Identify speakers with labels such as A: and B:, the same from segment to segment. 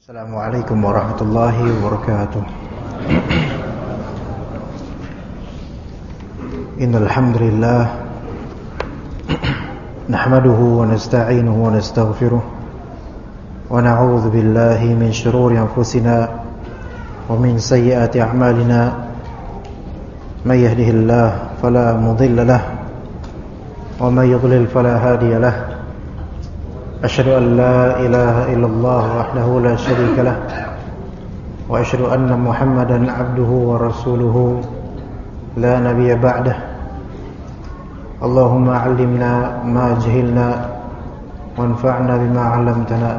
A: Assalamualaikum warahmatullahi wabarakatuh. Innal hamdalillah nahmaduhu wa nasta'inuhu wa nastaghfiruh wa na'udzu billahi min shururi anfusina wa min sayyiati a'malina. May yahdihillahu fala mudilla lahu wa may yudlil fala hadiya lahu. أشهد أن لا إله إلا الله وحده لا شريك له وأشهد أن محمدا عبده ورسوله لا نبي بعده. اللهم علمنا ما جهلنا وانفعنا بما علمتنا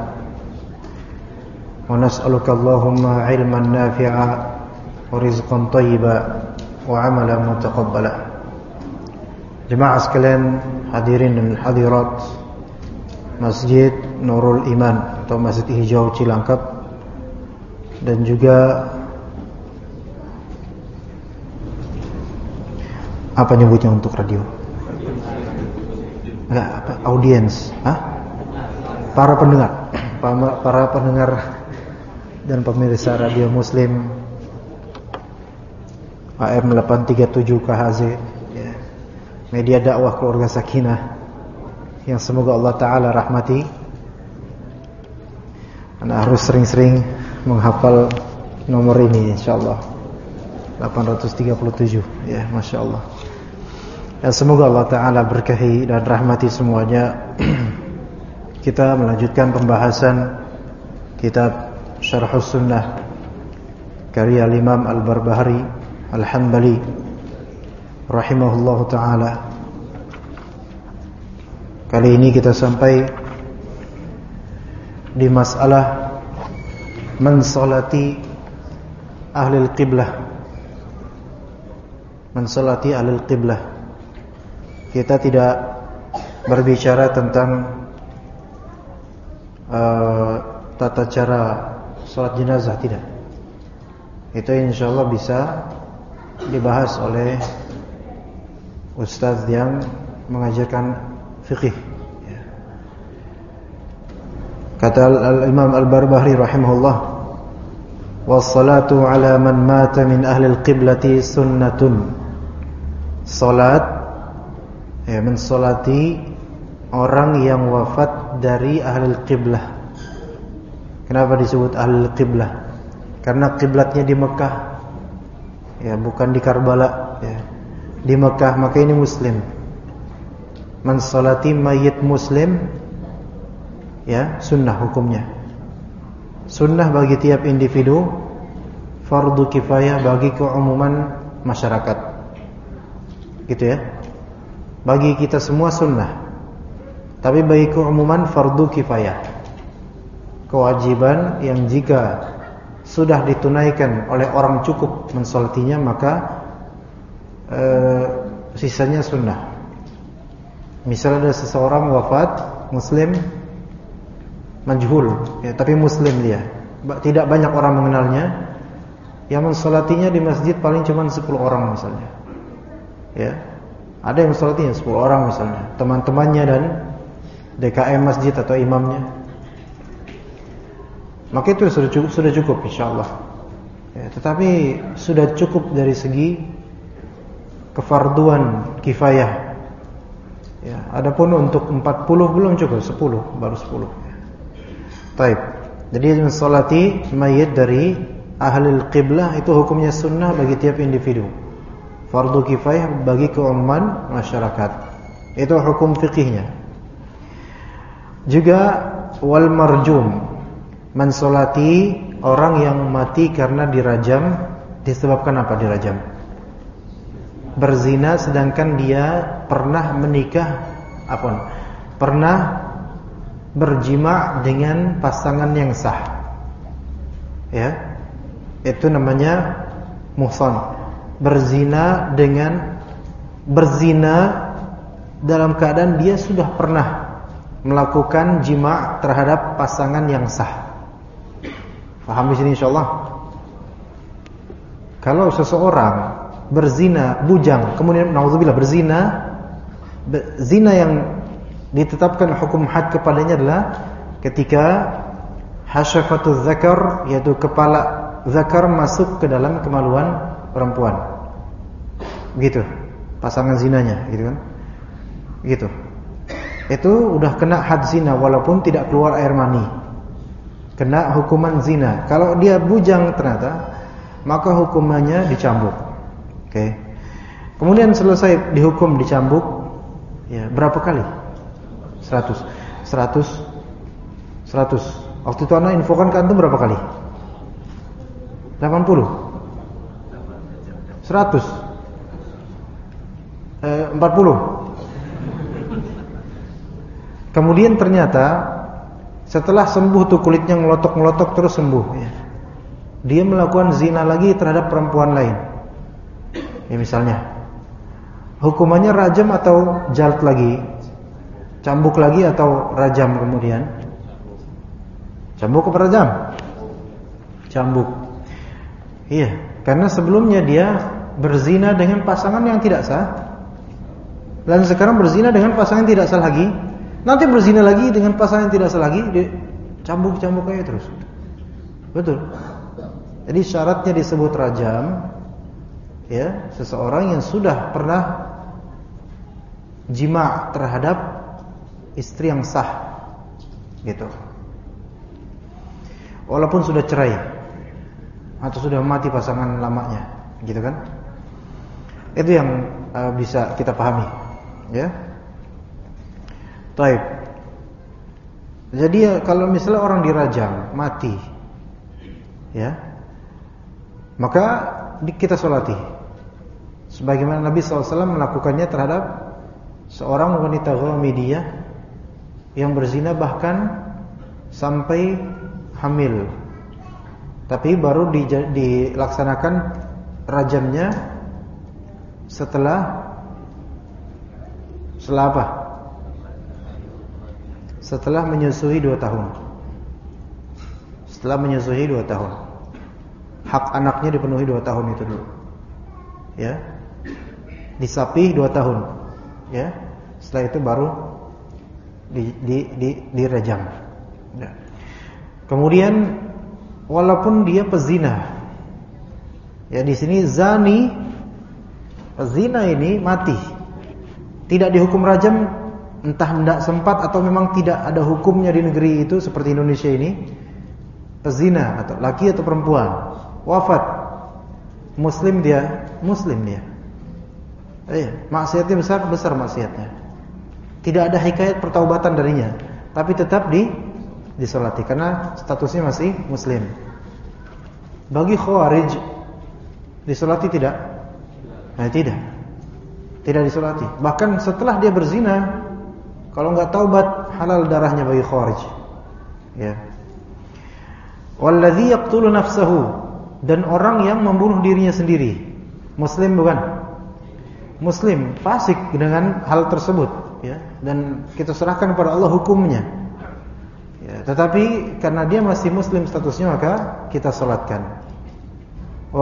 A: ونسألك اللهم علما نافعا ورزقا طيبا وعملا متقبلا. Jemaah sekalian, hadirin dan hadirat Masjid Nurul Iman atau Masjid Hijau Cilangkap, dan juga apa nyebutnya untuk radio? Enggak, apa? Audiens, para pendengar dan pemirsa radio Muslim AM 837 KHZ, ya. Media dakwah keluarga Sakinah yang semoga Allah Ta'ala rahmati. Anda harus sering-sering menghafal nomor ini, insyaAllah 837, ya, Masya Allah. Dan semoga Allah Ta'ala berkahi dan rahmati semuanya. Kita melanjutkan pembahasan kitab Syarhus Sunnah karya Imam Al-Barbahari Al-Hanbali rahimahullahu ta'ala. Kali ini kita sampai di masalah mensolati ahlil qiblah. Mensolati ahlil qiblah. Kita tidak berbicara tentang tata cara salat jenazah, tidak. Itu insyaallah bisa dibahas oleh ustaz yang mengajarkan fiqih. Kata Imam Al-Barbahari rahimahullah, wassalatu ala man mata min ahli al-qiblati sunnatun. Salat, ya, mensolati orang yang wafat dari ahli al-qiblah. Kenapa disebut ahli al-qiblah? Karena kiblatnya di Mekah, ya, bukan di Karbala, ya. Di Mekah, maka ini muslim. Mensolati mayit muslim, ya, sunnah hukumnya. Sunnah bagi tiap individu, fardu kifayah bagi keumuman masyarakat, gitu ya. Bagi kita semua sunnah, tapi bagi keumuman fardu kifayah, kewajiban yang jika sudah ditunaikan oleh orang cukup mensolatinya, maka sisanya sunnah. Misalnya ada seseorang wafat muslim majhul, ya, tapi muslim dia, tidak banyak orang mengenalnya, yang mensolatinya di masjid paling cuma 10 orang misalnya, ya. Ada yang mensolatinya 10 orang misalnya, teman-temannya dan DKM masjid atau imamnya, maka itu sudah cukup insyaallah, ya. Tetapi sudah cukup dari segi kefarduan kifayah, ya. Adapun untuk 40 belum cukup, 10 baru 10. Taib. Jadi mensolati mayit dari ahlul qiblah itu hukumnya sunnah bagi tiap individu, fardu kifayah bagi keumuman masyarakat. Itu hukum fikihnya. Juga wal marjum, mensolati orang yang mati karena dirajam. Disebabkan apa dirajam? Berzina sedangkan dia pernah menikah, pernah berjima dengan pasangan yang sah, ya. Itu namanya muhsan. Berzina dalam keadaan dia sudah pernah melakukan jima terhadap pasangan yang sah. Paham di sini insyaallah? Kalau seseorang berzina bujang, kemudian naudzubillah zina yang ditetapkan hukum had kepadanya adalah ketika hasyafatuz zakar, yaitu kepala zakar masuk ke dalam kemaluan perempuan. Begitu pasangan zinanya, gitu kan? Gitu. Itu udah kena had zina walaupun tidak keluar air mani. Kena hukuman zina. Kalau dia bujang ternyata, maka hukumannya dicambuk. Oke. Kemudian selesai dihukum dicambuk, ya berapa kali? 100. Waktu itu anak infokan ke antum berapa kali? 80. 100. 40. Kemudian ternyata setelah sembuh tuh kulitnya ngelotok-ngelotok terus sembuh, ya. Dia melakukan zina lagi terhadap perempuan lain. Ya misalnya, hukumannya rajam atau jalt lagi? Cambuk lagi atau rajam kemudian? Cambuk atau rajam? Cambuk. Iya, karena sebelumnya dia berzina dengan pasangan yang tidak sah. Dan sekarang berzina dengan pasangan yang tidak sah lagi. Nanti berzina lagi dengan pasangan yang tidak sah lagi, cambuk-cambuk aja terus. Betul. Jadi syaratnya disebut rajam, ya, seseorang yang sudah pernah jima' terhadap istri yang sah, gitu. Walaupun sudah cerai atau sudah mati pasangan lamanya, gitu kan? Itu yang bisa kita pahami, ya. Taib. Jadi kalau misalnya orang dirajam mati, ya, maka kita sholati sebagaimana Nabi SAW melakukannya terhadap seorang wanita Ghamidiyah yang berzina bahkan sampai hamil, tapi baru dilaksanakan rajamnya setelah apa? Setelah menyusui 2 tahun. Setelah menyusui 2 tahun. Hak anaknya dipenuhi 2 tahun itu dulu. Ya. Disapih 2 tahun. Ya. Setelah itu baru dirajam. Ya. Kemudian walaupun dia pezina. Ya, di sini zani, pezina ini mati. Tidak dihukum rajam, entah tidak sempat atau memang tidak ada hukumnya di negeri itu seperti Indonesia ini. Pezina atau laki atau perempuan wafat, muslim dia. Maksiatnya besar maksiatnya. Tidak ada hikayat pertaubatan darinya, tapi tetap disolati karena statusnya masih muslim. Bagi khawarij disolati tidak? Tidak disolati. Bahkan setelah dia berzina, kalau enggak taubat, halal darahnya bagi khawarij. Ya. Walladzi yaqtulu nafsahu, dan orang yang membunuh dirinya sendiri. Muslim bukan? Muslim, fasik dengan hal tersebut, ya. Dan kita serahkan kepada Allah hukumnya. Ya, tetapi karena dia masih muslim statusnya, maka kita salatkan. Wa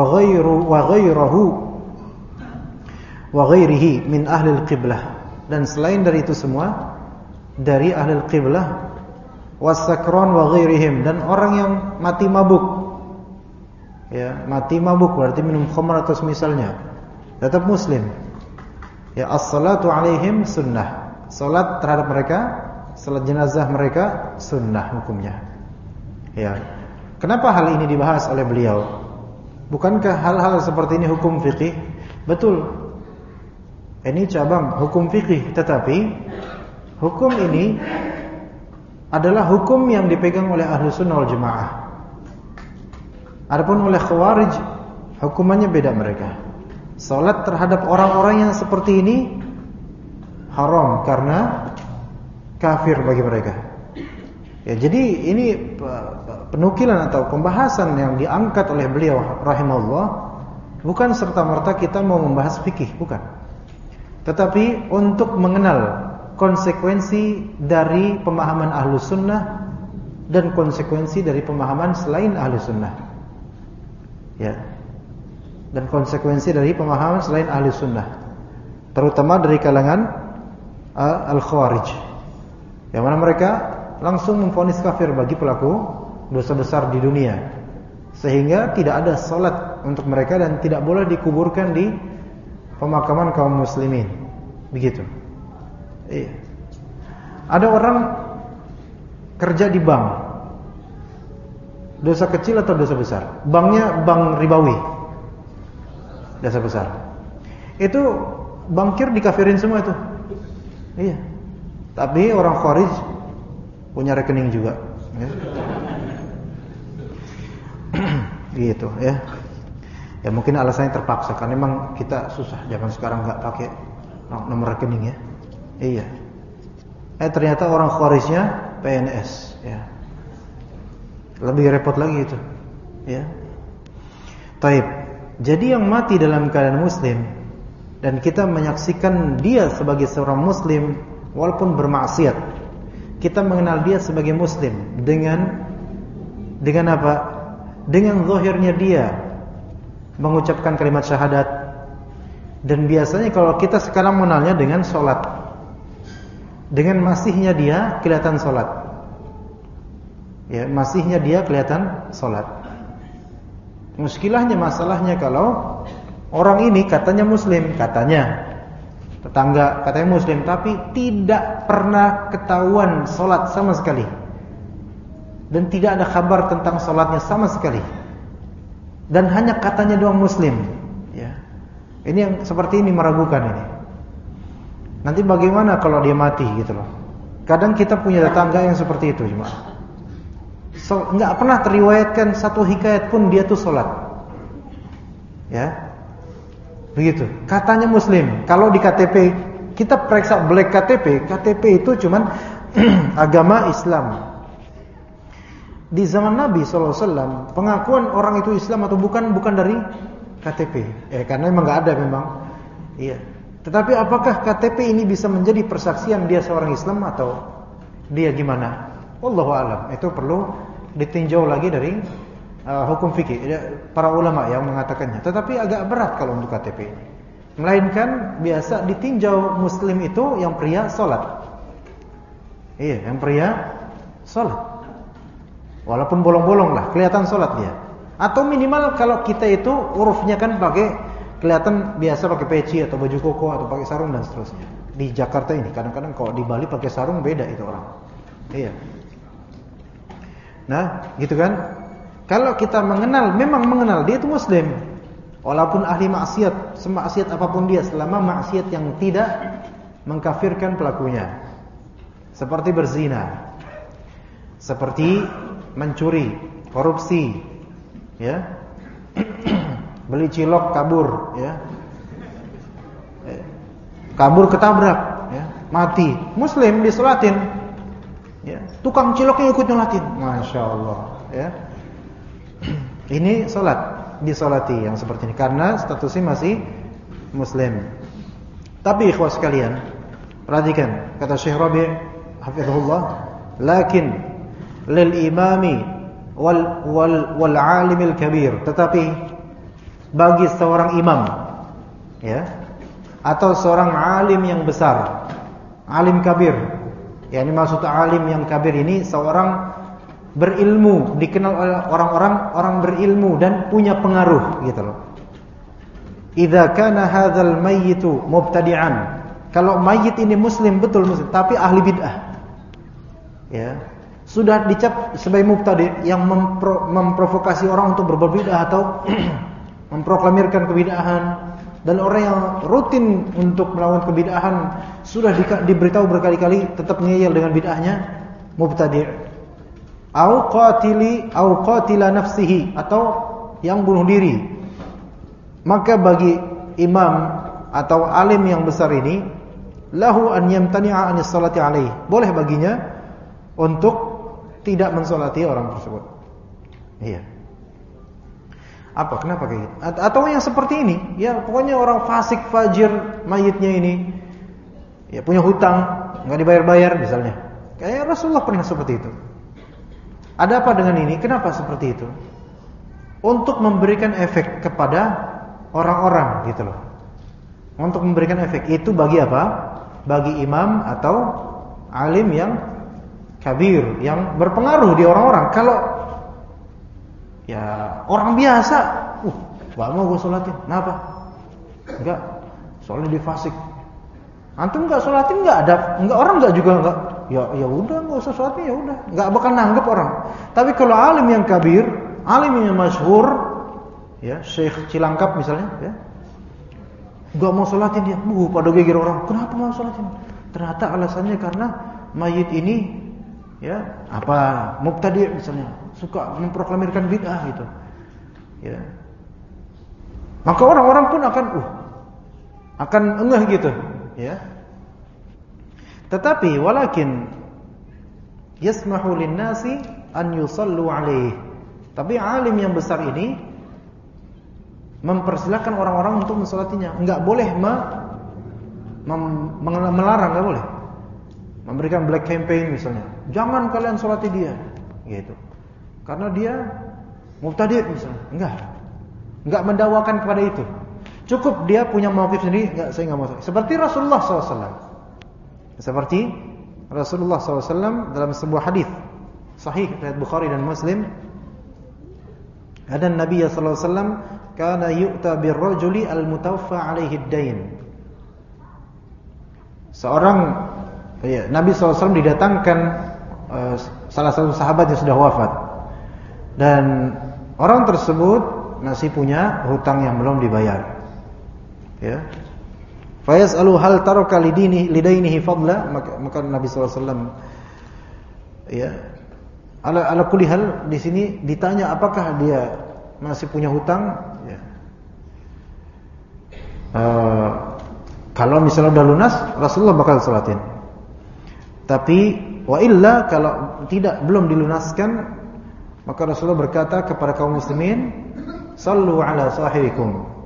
A: ghairihi min ahli al-qiblah, dan selain dari itu semua dari ahli al-qiblah, wasakron wa ghairihim, dan orang yang mati mabuk. Ya, mati mabuk berarti minum khamr atau semisalnya, tetap muslim. Ya, as-salatu alaihim sunnah. Salat terhadap mereka, salat jenazah mereka sunnah hukumnya. Ya. Kenapa hal ini dibahas oleh beliau? Bukankah hal-hal seperti ini hukum fikih? Betul. Ini cabang hukum fikih, tetapi hukum ini adalah hukum yang dipegang oleh ahlu sunnah wal jamaah. Adapun oleh khawarij, hukumannya beda mereka. Salat terhadap orang-orang yang seperti ini haram karena kafir bagi mereka. Ya, jadi ini penukilan atau pembahasan yang diangkat oleh beliau rahimahullah, bukan serta-merta kita mau membahas fikih, bukan. Tetapi untuk mengenal konsekuensi dari pemahaman ahlu sunnah dan konsekuensi dari pemahaman selain ahlu sunnah, ya, dan konsekuensi dari pemahaman selain ahlu sunnah, terutama dari kalangan al-khawarij, yang mana mereka langsung memvonis kafir bagi pelaku dosa besar di dunia, sehingga tidak ada salat untuk mereka dan tidak boleh dikuburkan di pemakaman kaum muslimin. Begitu. Iya. Ada orang kerja di bank. Dosa kecil atau dosa besar? Banknya bank ribawi. Dosa besar. Itu bankir dikafirin semua itu. Iya. Tapi orang Khawarij punya rekening juga, ya. Gitu, ya. Ya mungkin alasannya terpaksa karena memang kita susah zaman sekarang nggak pakai nomor rekening, ya. Iya. Ternyata orang Khawarijnya PNS, ya. Lebih repot lagi itu, ya. Taib. Jadi yang mati dalam keadaan muslim dan kita menyaksikan dia sebagai seorang muslim walaupun bermaksiat, kita mengenal dia sebagai muslim dengan apa? Dengan zahirnya dia mengucapkan kalimat syahadat. Dan biasanya kalau kita sekarang mengenalnya dengan sholat, dengan masihnya dia kelihatan sholat, ya, masihnya dia kelihatan sholat. Muskilahnya, masalahnya kalau orang ini katanya muslim, katanya tetangga katanya muslim, tapi tidak pernah ketahuan sholat sama sekali, dan tidak ada kabar tentang sholatnya sama sekali, dan hanya katanya doang muslim, ya. Ini yang seperti ini meragukan ini. Nanti bagaimana kalau dia mati gitu loh. Kadang kita punya tetangga yang seperti itu, cuma nggak pernah teriwayatkan satu hikayat pun dia tuh sholat, ya. Begitu. Katanya muslim. Kalau di KTP kita periksa black KTP itu cuman agama Islam. Di zaman Nabi SAW, pengakuan orang itu Islam atau bukan dari KTP. Karena memang nggak ada memang. Iya. Tetapi apakah KTP ini bisa menjadi persaksian dia seorang Islam atau dia gimana? Wallahu a'lam. Itu perlu ditinjau lagi dari hukum fikih, para ulama yang mengatakannya. Tetapi agak berat kalau untuk KTP ini. Melainkan biasa ditinjau muslim itu yang pria sholat. Iya, yang pria sholat. Walaupun bolong-bolong lah, kelihatan sholat dia. Atau minimal kalau kita itu urufnya kan pakai, kelihatan biasa pakai peci atau baju koko atau pakai sarung dan seterusnya. Di Jakarta ini kadang-kadang kalau di Bali pakai sarung beda itu orang. Iya. Nah, gitu kan? Kalau kita memang mengenal dia itu muslim, walaupun ahli maksiat, semaksiat apapun dia, selama maksiat yang tidak mengkafirkan pelakunya, seperti berzina, seperti mencuri, korupsi, ya, beli cilok kabur, ya, kabur ketabrak, ya, mati, muslim disolatin, ya, tukang ciloknya ikut nyolatin, masya Allah, ya. Ini sholat, disolati yang seperti ini karena statusnya masih muslim. Tapi ikhwas sekalian, perhatikan kata Syekh Rabi' hafizahullah, lakin lil imami wal alimil kabir, tetapi bagi seorang imam, ya, atau seorang alim yang besar, alim kabir, ya, ini maksud alim yang kabir ini seorang berilmu, dikenal oleh orang berilmu dan punya pengaruh gitu loh. Idza kana hadzal mayyitu mubtadi'an, kalau mayit ini muslim, betul muslim, tapi ahli bid'ah, ya, sudah dicap sebagai mubtadi' yang memprovokasi orang untuk berbuat bid'ah atau memproklamirkan kebid'ahan, dan orang yang rutin untuk melawan kebid'ahan sudah diberitahu berkali-kali tetap ngeyel dengan bid'ahnya, mubtadi'. Au qatila nafsihi, atau yang bunuh diri. Maka bagi imam atau alim yang besar ini, lahu an yamtani'a anis salati alaihi, boleh baginya untuk tidak mensolati orang tersebut. Iya. Apa? Kenapa kayak gitu? Atau yang seperti ini, ya pokoknya orang fasik fajir mayitnya ini, ya punya hutang nggak dibayar-bayar misalnya. Kayak Rasulullah pernah seperti itu. Ada apa dengan ini? Kenapa seperti itu? Untuk memberikan efek kepada orang-orang gitu loh. Untuk memberikan efek itu bagi apa? Bagi imam atau alim yang kabir, yang berpengaruh di orang-orang. Kalau Ya orang biasa, gak mau gue sholatin. Kenapa? Enggak, soalnya dia fasik. Antum nggak sholatin nggak orang nggak juga nggak. Ya udah nggak usah sholatin, ya udah, nggak bakal nanggep orang. Tapi kalau alim yang kabir, alim yang masyhur, ya Syekh Cilangkap misalnya, ya nggak mau sholatin dia, pada geger orang. Kenapa mau sholatin? Ternyata alasannya karena mayit ini, ya mubtadi' misalnya, suka memproklamirkan bid'ah gitu, ya. Maka orang-orang pun akan engah gitu, ya. Tetapi walakin yasmahu lin-nasi an yusallu alaihi. Tapi alim yang besar ini mempersilahkan orang-orang untuk mensolatinya. Enggak boleh melarang, enggak boleh. Memberikan black campaign misalnya. Jangan kalian solati dia, gitu. Karena dia mubtadi' misalnya. Enggak mendakwakan kepada itu. Cukup dia punya mauqif sendiri, saya enggak mau. Seperti Rasulullah SAW. Seperti Rasulullah SAW dalam sebuah hadis sahih riwayat Bukhari dan Muslim, ada Nabi sallallahu alaihi wasallam kana yu'ta birrajuli almutawaffa alaihi ad-dain. Seorang Nabi SAW didatangkan salah satu sahabat yang sudah wafat, dan orang tersebut masih punya hutang yang belum dibayar, ya. Fayas'alu hal taraka lidainihi fadla, maka Nabi sallallahu alaihi wasallam, ya, ala kulli hal di sini ditanya apakah dia masih punya hutang, ya. Kalau misalnya udah lunas, Rasulullah bakal salatin. Tapi wa illa, kalau belum dilunaskan, maka Rasulullah berkata kepada kaum muslimin, sallu ala sahibikum.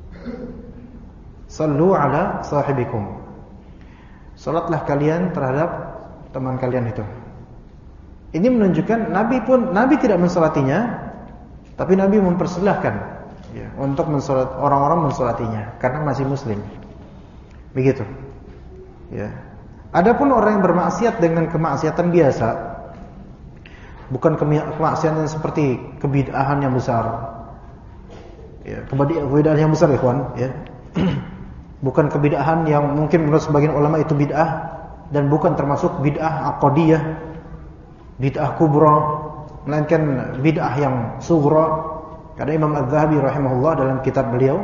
A: Sallu ala sahibikum. Salatlah kalian terhadap teman kalian itu. Ini menunjukkan Nabi tidak mensolatinya, tapi Nabi mempersilahkan, ya, untuk orang-orang mensolatinya karena masih muslim. Begitu. Ya. Adapun orang yang bermaksiat dengan kemaksiatan biasa, bukan kemaksiatan seperti kebid'ahan yang besar. Ya, kebid'ahan yang besar, ikhwan, ya. Bukan kebid'ahan yang mungkin menurut sebagian ulama itu bid'ah, dan bukan termasuk bid'ah aqdiyah, bid'ah kubra, melainkan bid'ah yang sughra. Karena Imam Az-Zahabi rahimahullah dalam kitab beliau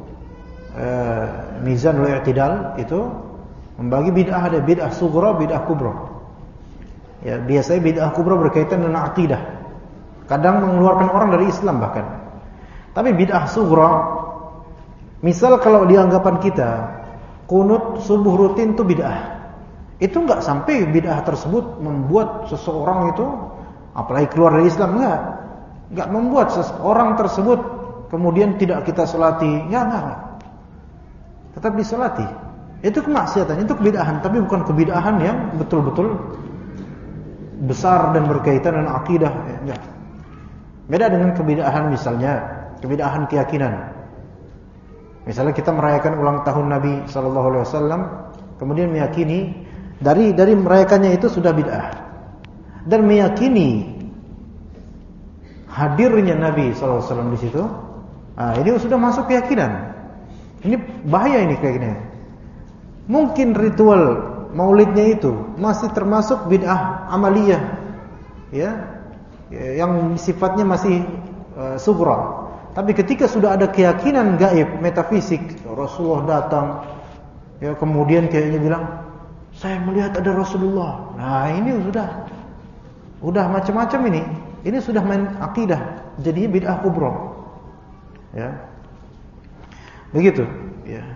A: Mizanul I'tidal itu membagi bid'ah, ada bid'ah sughra, bid'ah kubra. Ya, biasanya bid'ah kubra berkaitan dengan akidah, kadang mengeluarkan orang dari Islam bahkan. Tapi bid'ah sughra, misal kalau di anggapan kita qunut subuh rutin itu bid'ah, itu enggak sampai bid'ah tersebut membuat seseorang itu apalagi keluar dari Islam, enggak membuat seseorang tersebut kemudian tidak kita salati, enggak. Tetap disalati. Itu kemaksiatan, itu kebid'ahan, tapi bukan kebid'ahan yang betul-betul besar dan berkaitan dengan akidah, enggak. Beda dengan kebid'ahan, misalnya kebid'ahan keyakinan. Misalnya kita merayakan ulang tahun Nabi sallallahu alaihi wasallam, kemudian meyakini dari merayakannya itu sudah bid'ah, dan meyakini hadirnya Nabi sallallahu alaihi wasallam di situ, ini sudah masuk keyakinan. Ini bahaya, ini keyakinan. Mungkin ritual maulidnya itu masih termasuk bid'ah amaliyah, ya, yang sifatnya masih sughra. Tapi ketika sudah ada keyakinan gaib, metafisik, Rasulullah datang, ya, kemudian kayaknya bilang, saya melihat ada Rasulullah. Nah, ini udah macam-macam ini. Ini sudah main akidah, jadinya bid'ah kubra. Ya. Begitu, ya.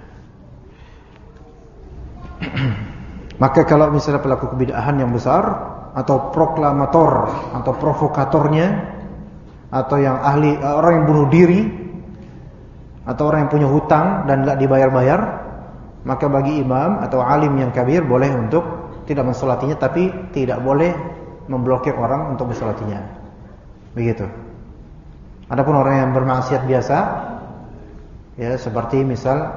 A: Maka kalau misalnya pelaku kebid'ahan yang besar, atau proklamator atau provokatornya, atau yang orang yang bunuh diri, atau orang yang punya hutang dan tidak dibayar-bayar, maka bagi imam atau alim yang kabir boleh untuk tidak mensolatinya, tapi tidak boleh memblokir orang untuk mensolatinya. Begitu. Adapun orang yang bermaksiat biasa, ya, seperti misal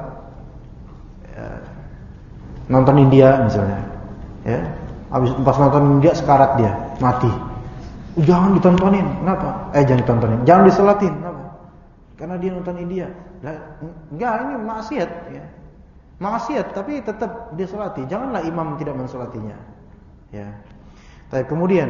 A: nonton India misalnya, ya, habis pas nonton India sekarat dia, mati. Jangan ditontonin, kenapa? Jangan ditontonin, jangan disolatin, kenapa? Karena dia nonton India. Enggak, ini maksiat ya. Maksiat tapi tetap disolati. Janganlah imam tidak mensolatinya. Ya. Tapi kemudian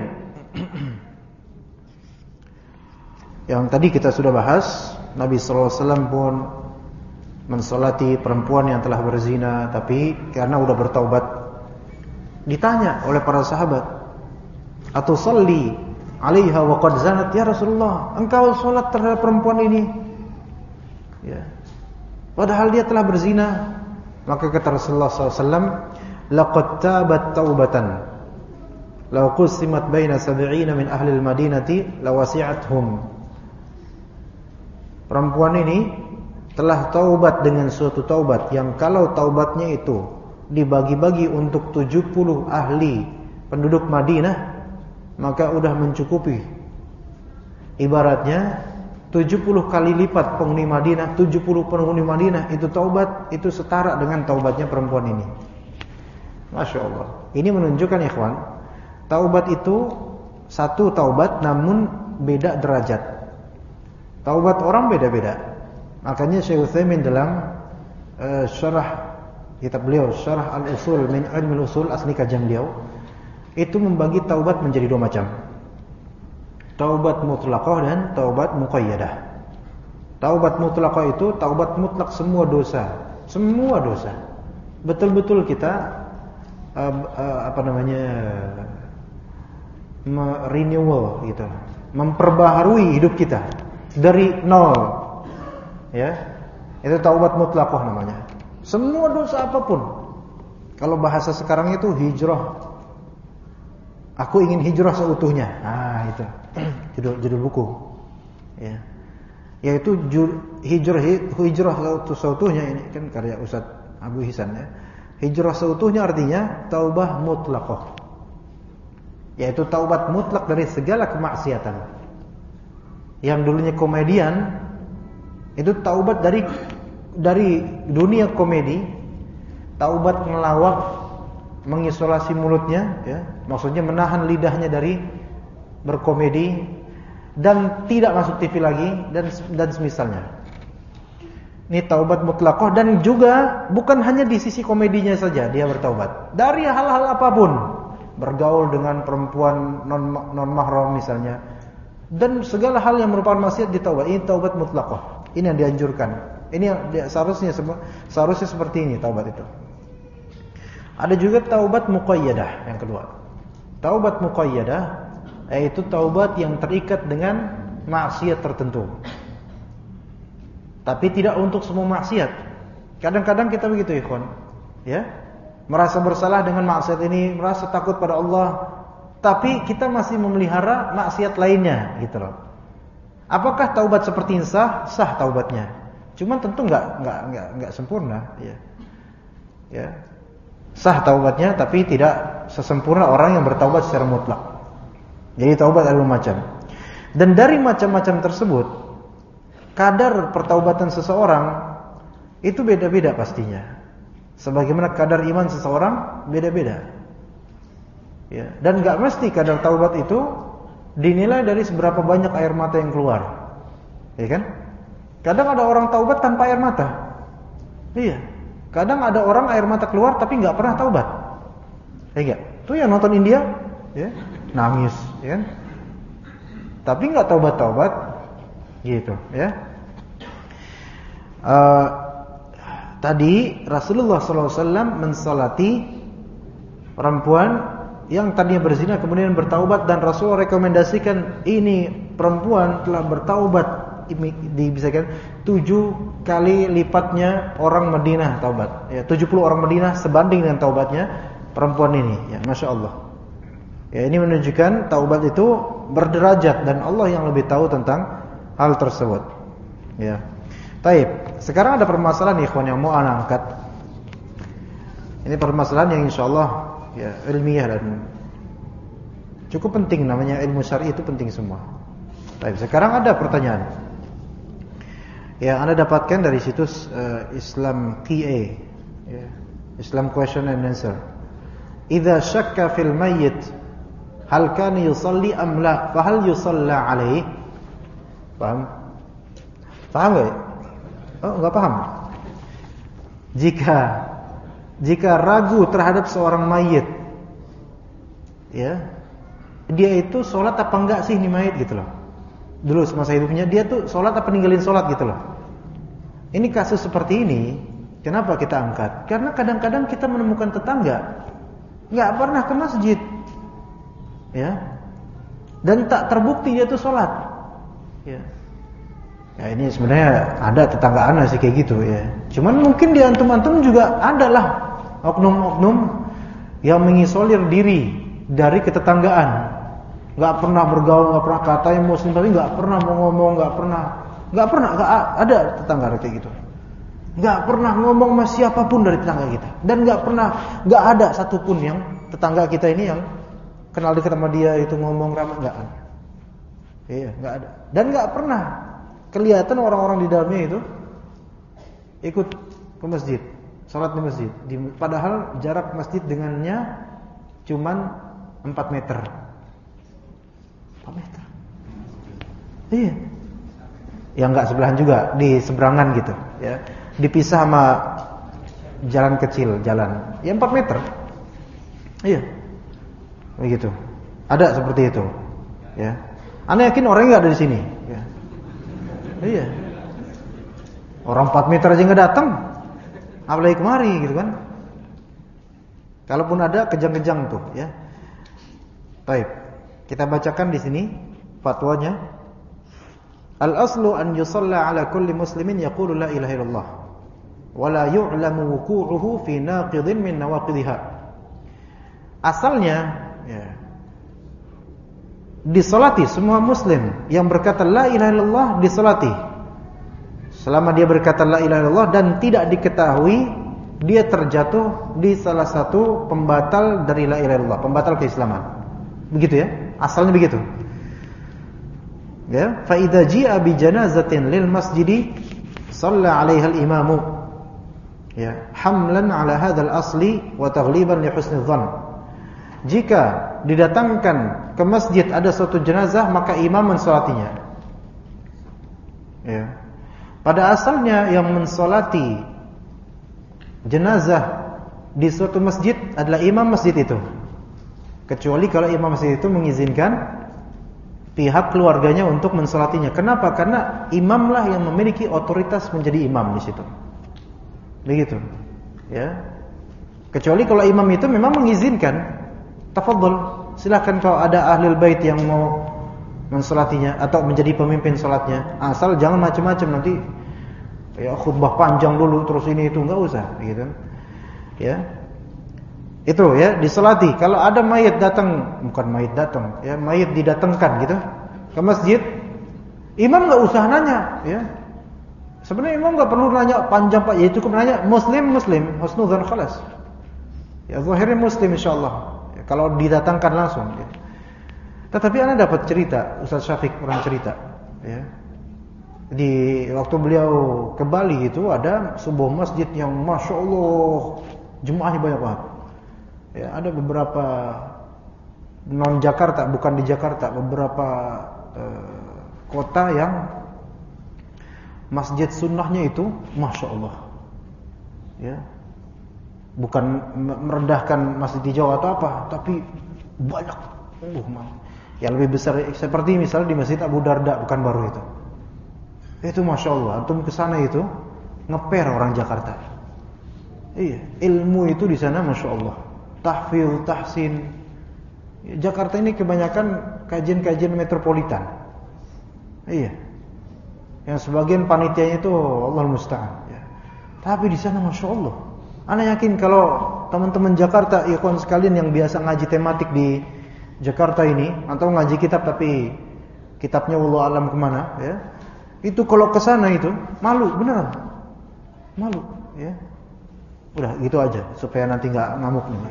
A: yang tadi kita sudah bahas, Nabi sallallahu alaihi wasallam pun mensolati perempuan yang telah berzina, tapi karena udah bertaubat. Ditanya oleh para sahabat, "Atau salli 'alaiha wa qad zanat ya Rasulullah? Engkau salat terhadap perempuan ini?" Ya. Padahal dia telah berzina. Maka kata Rasulullah sallallahu alaihi wasallam, "Laqad tabat taubatan law qusimat baina 70 min ahli al-Madinati lawasi'athum." Perempuan ini telah taubat dengan suatu taubat yang kalau taubatnya itu dibagi-bagi untuk 70 ahli penduduk Madinah, maka udah mencukupi. Ibaratnya 70 kali lipat penghuni Madinah, 70 penghuni Madinah itu taubat, itu setara dengan taubatnya perempuan ini. Masya Allah. Ini menunjukkan ikhwan, taubat itu satu taubat namun beda derajat. Taubat orang beda-beda. Makanya Syekh Utsaimin dalam syarah kitab beliau, Syarah Al-Usul min Ilmi Al-Usul, asli kajian beliau, itu membagi taubat menjadi dua macam. Taubat mutlaqah dan taubat muqayyadah. Taubat mutlaqah itu taubat mutlak semua dosa. Semua dosa. Betul-betul kita renewal gitu. Memperbaharui hidup kita dari nol. Ya. Itu taubat mutlaqah namanya. Semua dosa apapun. Kalau bahasa sekarang itu hijrah. Aku ingin hijrah seutuhnya. Itu judul buku. Ya. Yaitu hijrah seutuhnya, ini kan karya Ustaz Abu Hisan ya. Hijrah seutuhnya artinya taubah mutlaqah. Yaitu taubat mutlak dari segala kemaksiatan. Yang dulunya komedian itu taubat dari dunia komedi, taubat ngelawak, mengisolasi mulutnya ya, maksudnya menahan lidahnya dari berkomedi dan tidak masuk TV lagi dan semisalnya. Ini taubat mutlaqah, dan juga bukan hanya di sisi komedinya saja dia bertaubat. Dari hal-hal apapun, bergaul dengan perempuan non mahram misalnya, dan segala hal yang merupakan maksiat ditaubat. Ini taubat mutlaqah. Ini yang dianjurkan. Ini yang seharusnya seperti ini taubat itu. Ada juga taubat muqayyadah yang kedua. Taubat muqayyadah yaitu taubat yang terikat dengan maksiat tertentu. Tapi tidak untuk semua maksiat. Kadang-kadang kita begitu ikhwan, ya. Merasa bersalah dengan maksiat ini, merasa takut pada Allah, tapi kita masih memelihara maksiat lainnya, gitu loh. Apakah taubat seperti ini sah? Sah taubatnya. Cuman tentu enggak sempurna, ya. Ya. Sah taubatnya tapi tidak sesempurna orang yang bertaubat secara mutlak. Jadi taubat ada macam. Dan dari macam-macam tersebut, kadar pertaubatan seseorang itu beda-beda pastinya. Sebagaimana kadar iman seseorang beda-beda. Ya, dan enggak mesti kadar taubat itu dinilai dari seberapa banyak air mata yang keluar. Ya kan? Kadang ada orang taubat tanpa air mata. Iya. Kadang ada orang air mata keluar tapi enggak pernah taubat. Ya enggak? Tuh yang nonton India, ya, nangis, ya kan? Tapi enggak taubat-taubat gitu, ya. Tadi Rasulullah SAW mensalati perempuan yang tadinya berzina kemudian bertaubat, dan Rasulullah rekomendasikan ini perempuan telah bertaubat, dibisakan 7 kali lipatnya orang Madinah taubat. Ya, 70 orang Madinah sebanding dengan taubatnya perempuan ini. Ya, Masya Allah. Ya, ini menunjukkan taubat itu berderajat dan Allah yang lebih tahu tentang hal tersebut. Ya. Taib. Sekarang ada permasalahan ikhwan yang mau ana angkat. Ini permasalahan yang insyaallah ya ilmiah dan cukup penting, namanya ilmu syar'i itu penting semua. Taib. Sekarang ada pertanyaan. Ya, Anda dapatkan dari situs Islam QA. Ya. Islam Question and Answer. Idza syakka fil mayyit hal kana yusalli am la, fa hal yusalla alaihi? Paham? Paham enggak? Oh, enggak paham. Jika ragu terhadap seorang mayit, ya, dia itu sholat apa enggak sih ini mayit gitu loh. Dulu semasa hidupnya dia tuh sholat apa ninggalin sholat gitu loh. Ini kasus seperti ini, kenapa kita angkat? Karena kadang-kadang kita menemukan tetangga nggak pernah ke masjid, ya, dan tak terbukti dia tuh sholat, ya. Ya ini sebenarnya ada tetangga ana sih kayak gitu ya. Cuman mungkin di antum-antum juga adalah oknum-oknum yang mengisolir diri dari ketetanggaan, nggak pernah bergaul, nggak pernah katanya muslim tapi nggak pernah mau ngomong, nggak pernah ada tetangga kayak gitu, nggak pernah ngomong sama siapapun dari tetangga kita, dan nggak ada satupun yang tetangga kita ini yang kenal dekat sama dia itu ngomong ramah, nggak ada, iya nggak ada, dan nggak pernah kelihatan orang-orang di dalamnya itu ikut ke masjid, sholat di masjid, padahal jarak masjid dengannya cuman 4 meter. 4 meter. Iya. Yang enggak sebelahan juga, di seberangan gitu, ya. Dipisah sama jalan kecil, jalan. Ya 4 meter. Iya. Begitu. Ada seperti itu, ya. Ana yakin orangnya enggak ada di sini, ya. Iya. Orang 4 meter aja enggak datang. Apalagi kemari gitu kan. Kalaupun ada kejang-kejang tuh, ya. Baik. Kita bacakan di sini fatwanya. Al-aslu an yusalla ala kulli muslimin yaqulu la ilaha illallah wa la yu'lamu wuqu'uhu fi naqidhin min nawaqidha. Asalnya, ya, disolati semua muslim yang berkata la ilaha illallah, disolati selama dia berkata la ilaha illallah dan tidak diketahui dia terjatuh di salah satu pembatal dari la ilaha illallah, pembatal keislaman. Begitu ya, asalnya begitu. Ya, fa idza ji'a bi janazatin lil masjidi shalla 'alaiha al-imamu. Ya, hamlan 'ala hadzal asli wa taghliban li husni dhann. Jika didatangkan ke masjid ada suatu jenazah, maka imam mensolatinya. Ya. Pada asalnya yang mensolati jenazah di suatu masjid adalah imam masjid itu. Kecuali kalau imam masjid itu mengizinkan pihak keluarganya untuk mensolatinya. Kenapa? Karena imamlah yang memiliki otoritas menjadi imam di situ. Begitu. Ya. Kecuali kalau imam itu memang mengizinkan, tafadhol, silakan kalau ada ahlul bait yang mau mensolatinya atau menjadi pemimpin salatnya. Asal jangan macam-macam nanti ya khutbah panjang dulu terus ini itu, enggak usah, gitu. Ya. Itu ya, disolati. Kalau ada mayit datang, bukan mayit datang, ya, mayit didatangkan gitu ke masjid, imam enggak usah nanya, ya. Sebenarnya imam enggak perlu nanya panjang Pak, ya cukup nanya muslim, husnudzan khalas. Ya zahirnya muslim insyaallah. Ya, kalau didatangkan langsung, ya. Tetapi ana dapat cerita, Ustaz Syafiq pernah cerita, ya. Di waktu beliau ke Bali itu ada sebuah masjid yang Masya Allah jemaahnya banyak banget. Ya, ada beberapa non Jakarta, bukan di Jakarta, beberapa kota yang masjid sunnahnya itu Masya Allah. Ya, bukan merendahkan masjid di Jawa atau apa, tapi banyak. Yang lebih besar seperti misalnya di Masjid Abu Darda, bukan baru itu. Itu Masya Allah, antum kesana itu ngeper orang Jakarta. Iya, ilmu itu di sana Masya Allah. Tahfidz, tahsin. Jakarta ini kebanyakan kajian-kajian metropolitan. Iya. Yang sebagian panitianya itu Allah musta'an. Ya. Tapi di sana Masya Allah. Ana yakin kalau teman-teman Jakarta, ikhwan sekalian yang biasa ngaji tematik di Jakarta ini, atau ngaji kitab tapi kitabnya wallahu alam kemana, ya. Itu kalau ke sana itu malu beneran. Malu, ya. Udah gitu aja supaya nanti enggak ngamuk nih.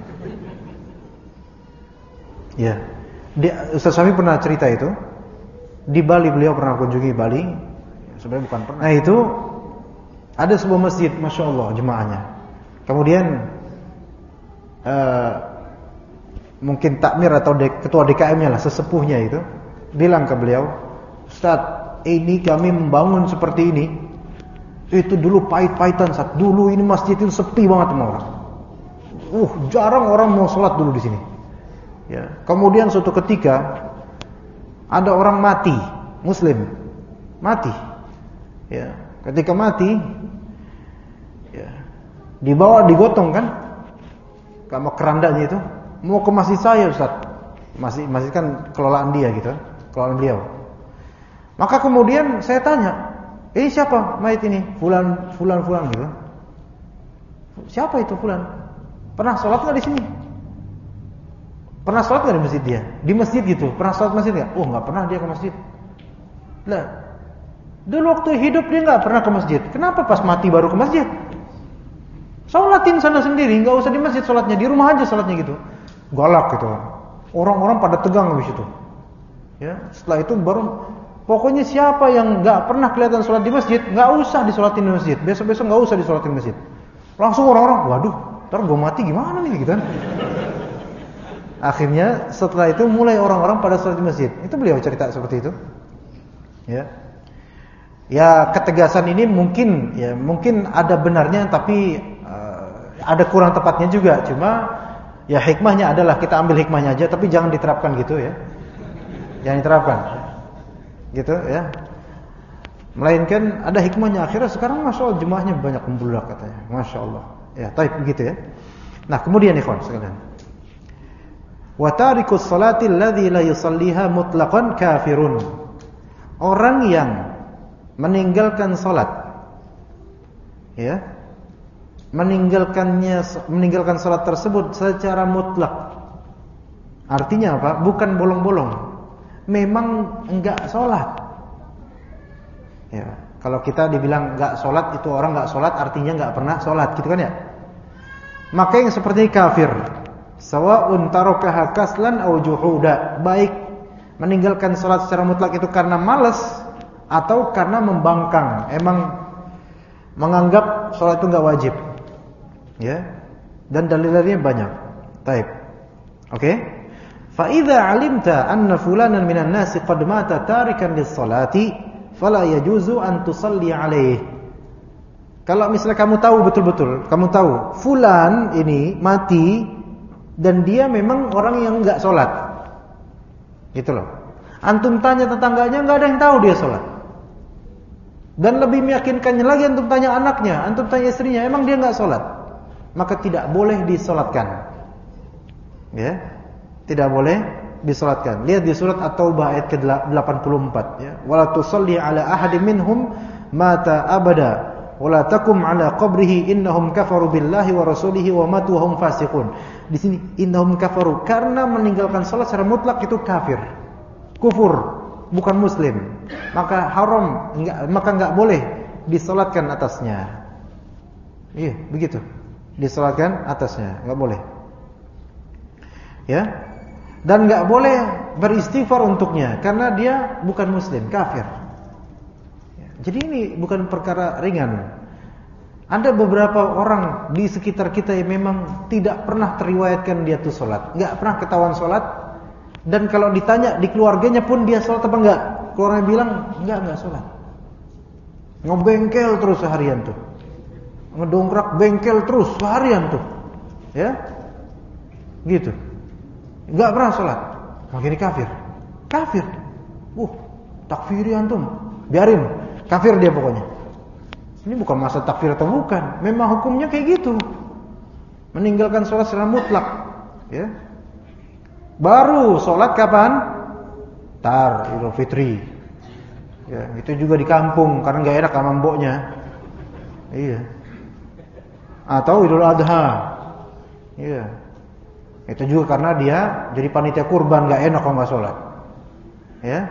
A: Ya. Ustaz Syafiq pernah cerita itu. Di Bali beliau pernah kunjungi Bali. Sebenarnya bukan pernah. Nah, itu ada sebuah masjid Masya Allah jemaahnya. Kemudian mungkin takmir atau ketua DKM-nya lah, sesepuhnya itu, bilang ke beliau, Ustaz, ini kami membangun seperti ini, itu dulu pahit-pahitan, Ustaz. Dulu ini masjid itu sepi banget sama orang. Jarang orang mau sholat dulu di sini. Ya. Kemudian suatu ketika ada orang mati, Muslim, mati. Ya. Ketika mati, ya, dibawa, digotong kan, sama kerandanya itu, mau ke masjid saya, Ustaz. Masjid kan kelolaan dia gitu, kelolaan beliau. Maka kemudian saya tanya, siapa mayit ini? Fulan gitu. Siapa itu fulan? Pernah sholat nggak di sini? Pernah sholat nggak di masjid dia? Di masjid gitu, pernah sholat masjid nggak? Nggak pernah dia ke masjid. Lah, dulu waktu hidup dia nggak pernah ke masjid. Kenapa pas mati baru ke masjid? Sholatin sana sendiri, nggak usah di masjid sholatnya, di rumah aja sholatnya gitu. Galak gitu. Orang-orang pada tegang habis itu. Ya, setelah itu baru, pokoknya siapa yang nggak pernah kelihatan sholat di masjid, nggak usah disolatin di masjid. Besok-besok nggak usah disolatin di masjid. Langsung orang-orang, waduh, ntar gue mati gimana nih gitu kan. Akhirnya setelah itu mulai orang-orang pada sholat di masjid. Itu beliau cerita seperti itu. Ya ketegasan ini mungkin ada benarnya, tapi ada kurang tepatnya juga. Cuma ya hikmahnya adalah kita ambil hikmahnya aja, tapi jangan diterapkan gitu ya. Jangan diterapkan. Gitu ya. Melainkan ada hikmahnya. Akhirnya sekarang Masya Allah jemaahnya banyak membludak katanya. Masya Allah. Ya, taib begitu ya. Nah, kemudian ikhwan sekalian. Wa tarikus salati alladzi la yusalliha mutlaqan kafirun. Orang yang meninggalkan salat, ya, meninggalkan salat tersebut secara mutlak. Artinya apa? Bukan bolong-bolong. Memang enggak salat. Ya, kalau kita dibilang enggak salat, itu orang enggak salat artinya enggak pernah salat, gitu kan ya? Maka yang seperti kafir, sawa'un tarakaha kaslan aw juhuda, baik meninggalkan salat secara mutlak itu karena malas atau karena membangkang, emang menganggap salat itu enggak wajib. Ya. Dan dalil-dalilnya banyak. Baik. Oke? Fa idza 'alimta anna fulanan minan nasi qad mata tarikan lis-salati fala yajuzu an tusalli 'alaihi. Kalau misalnya kamu tahu betul-betul, kamu tahu fulan ini mati dan dia memang orang yang enggak sholat, gitu loh. Antum tanya tetangganya, enggak ada yang tahu dia sholat. Dan lebih meyakinkannya lagi, antum tanya anaknya, antum tanya istrinya, emang dia enggak sholat, maka tidak boleh disolatkan. Ya, tidak boleh disolatkan. Lihat di surat At-Taubah ayat ke-84 ya. Wala tusalli ala ahadin minhum mata abada wala takum ala qabrihi innahum kafaru billahi wa rasulihi wa matu wa hum fasiqun. Di sini innahum kafaru, karena meninggalkan salat secara mutlak itu kafir. Kufur, bukan muslim. Maka haram, enggak boleh disalatkan atasnya. Iya, begitu. Disalatkan atasnya, enggak boleh. Ya. Dan enggak boleh beristighfar untuknya karena dia bukan muslim, kafir. Jadi ini bukan perkara ringan. Ada beberapa orang di sekitar kita yang memang tidak pernah teriwayatkan dia tuh sholat, nggak pernah ketahuan sholat. Dan kalau ditanya di keluarganya pun dia sholat apa enggak, keluarganya bilang enggak sholat. Ngebengkel terus seharian tuh, ngedongkrak bengkel terus seharian tuh, ya, gitu. Nggak pernah sholat, makanya kafir. Takfiri antum, biarin. Kafir dia pokoknya. Ini bukan masa takfir atau bukan, memang hukumnya kayak gitu. Meninggalkan sholat secara mutlak, ya. Baru sholat kapan? Idul Fitri. Ya, itu juga di kampung karena nggak enak sama mboknya. Iya. Atau Idul Adha. Iya. Itu juga karena dia jadi panitia kurban, nggak enak kalau nggak sholat. Ya.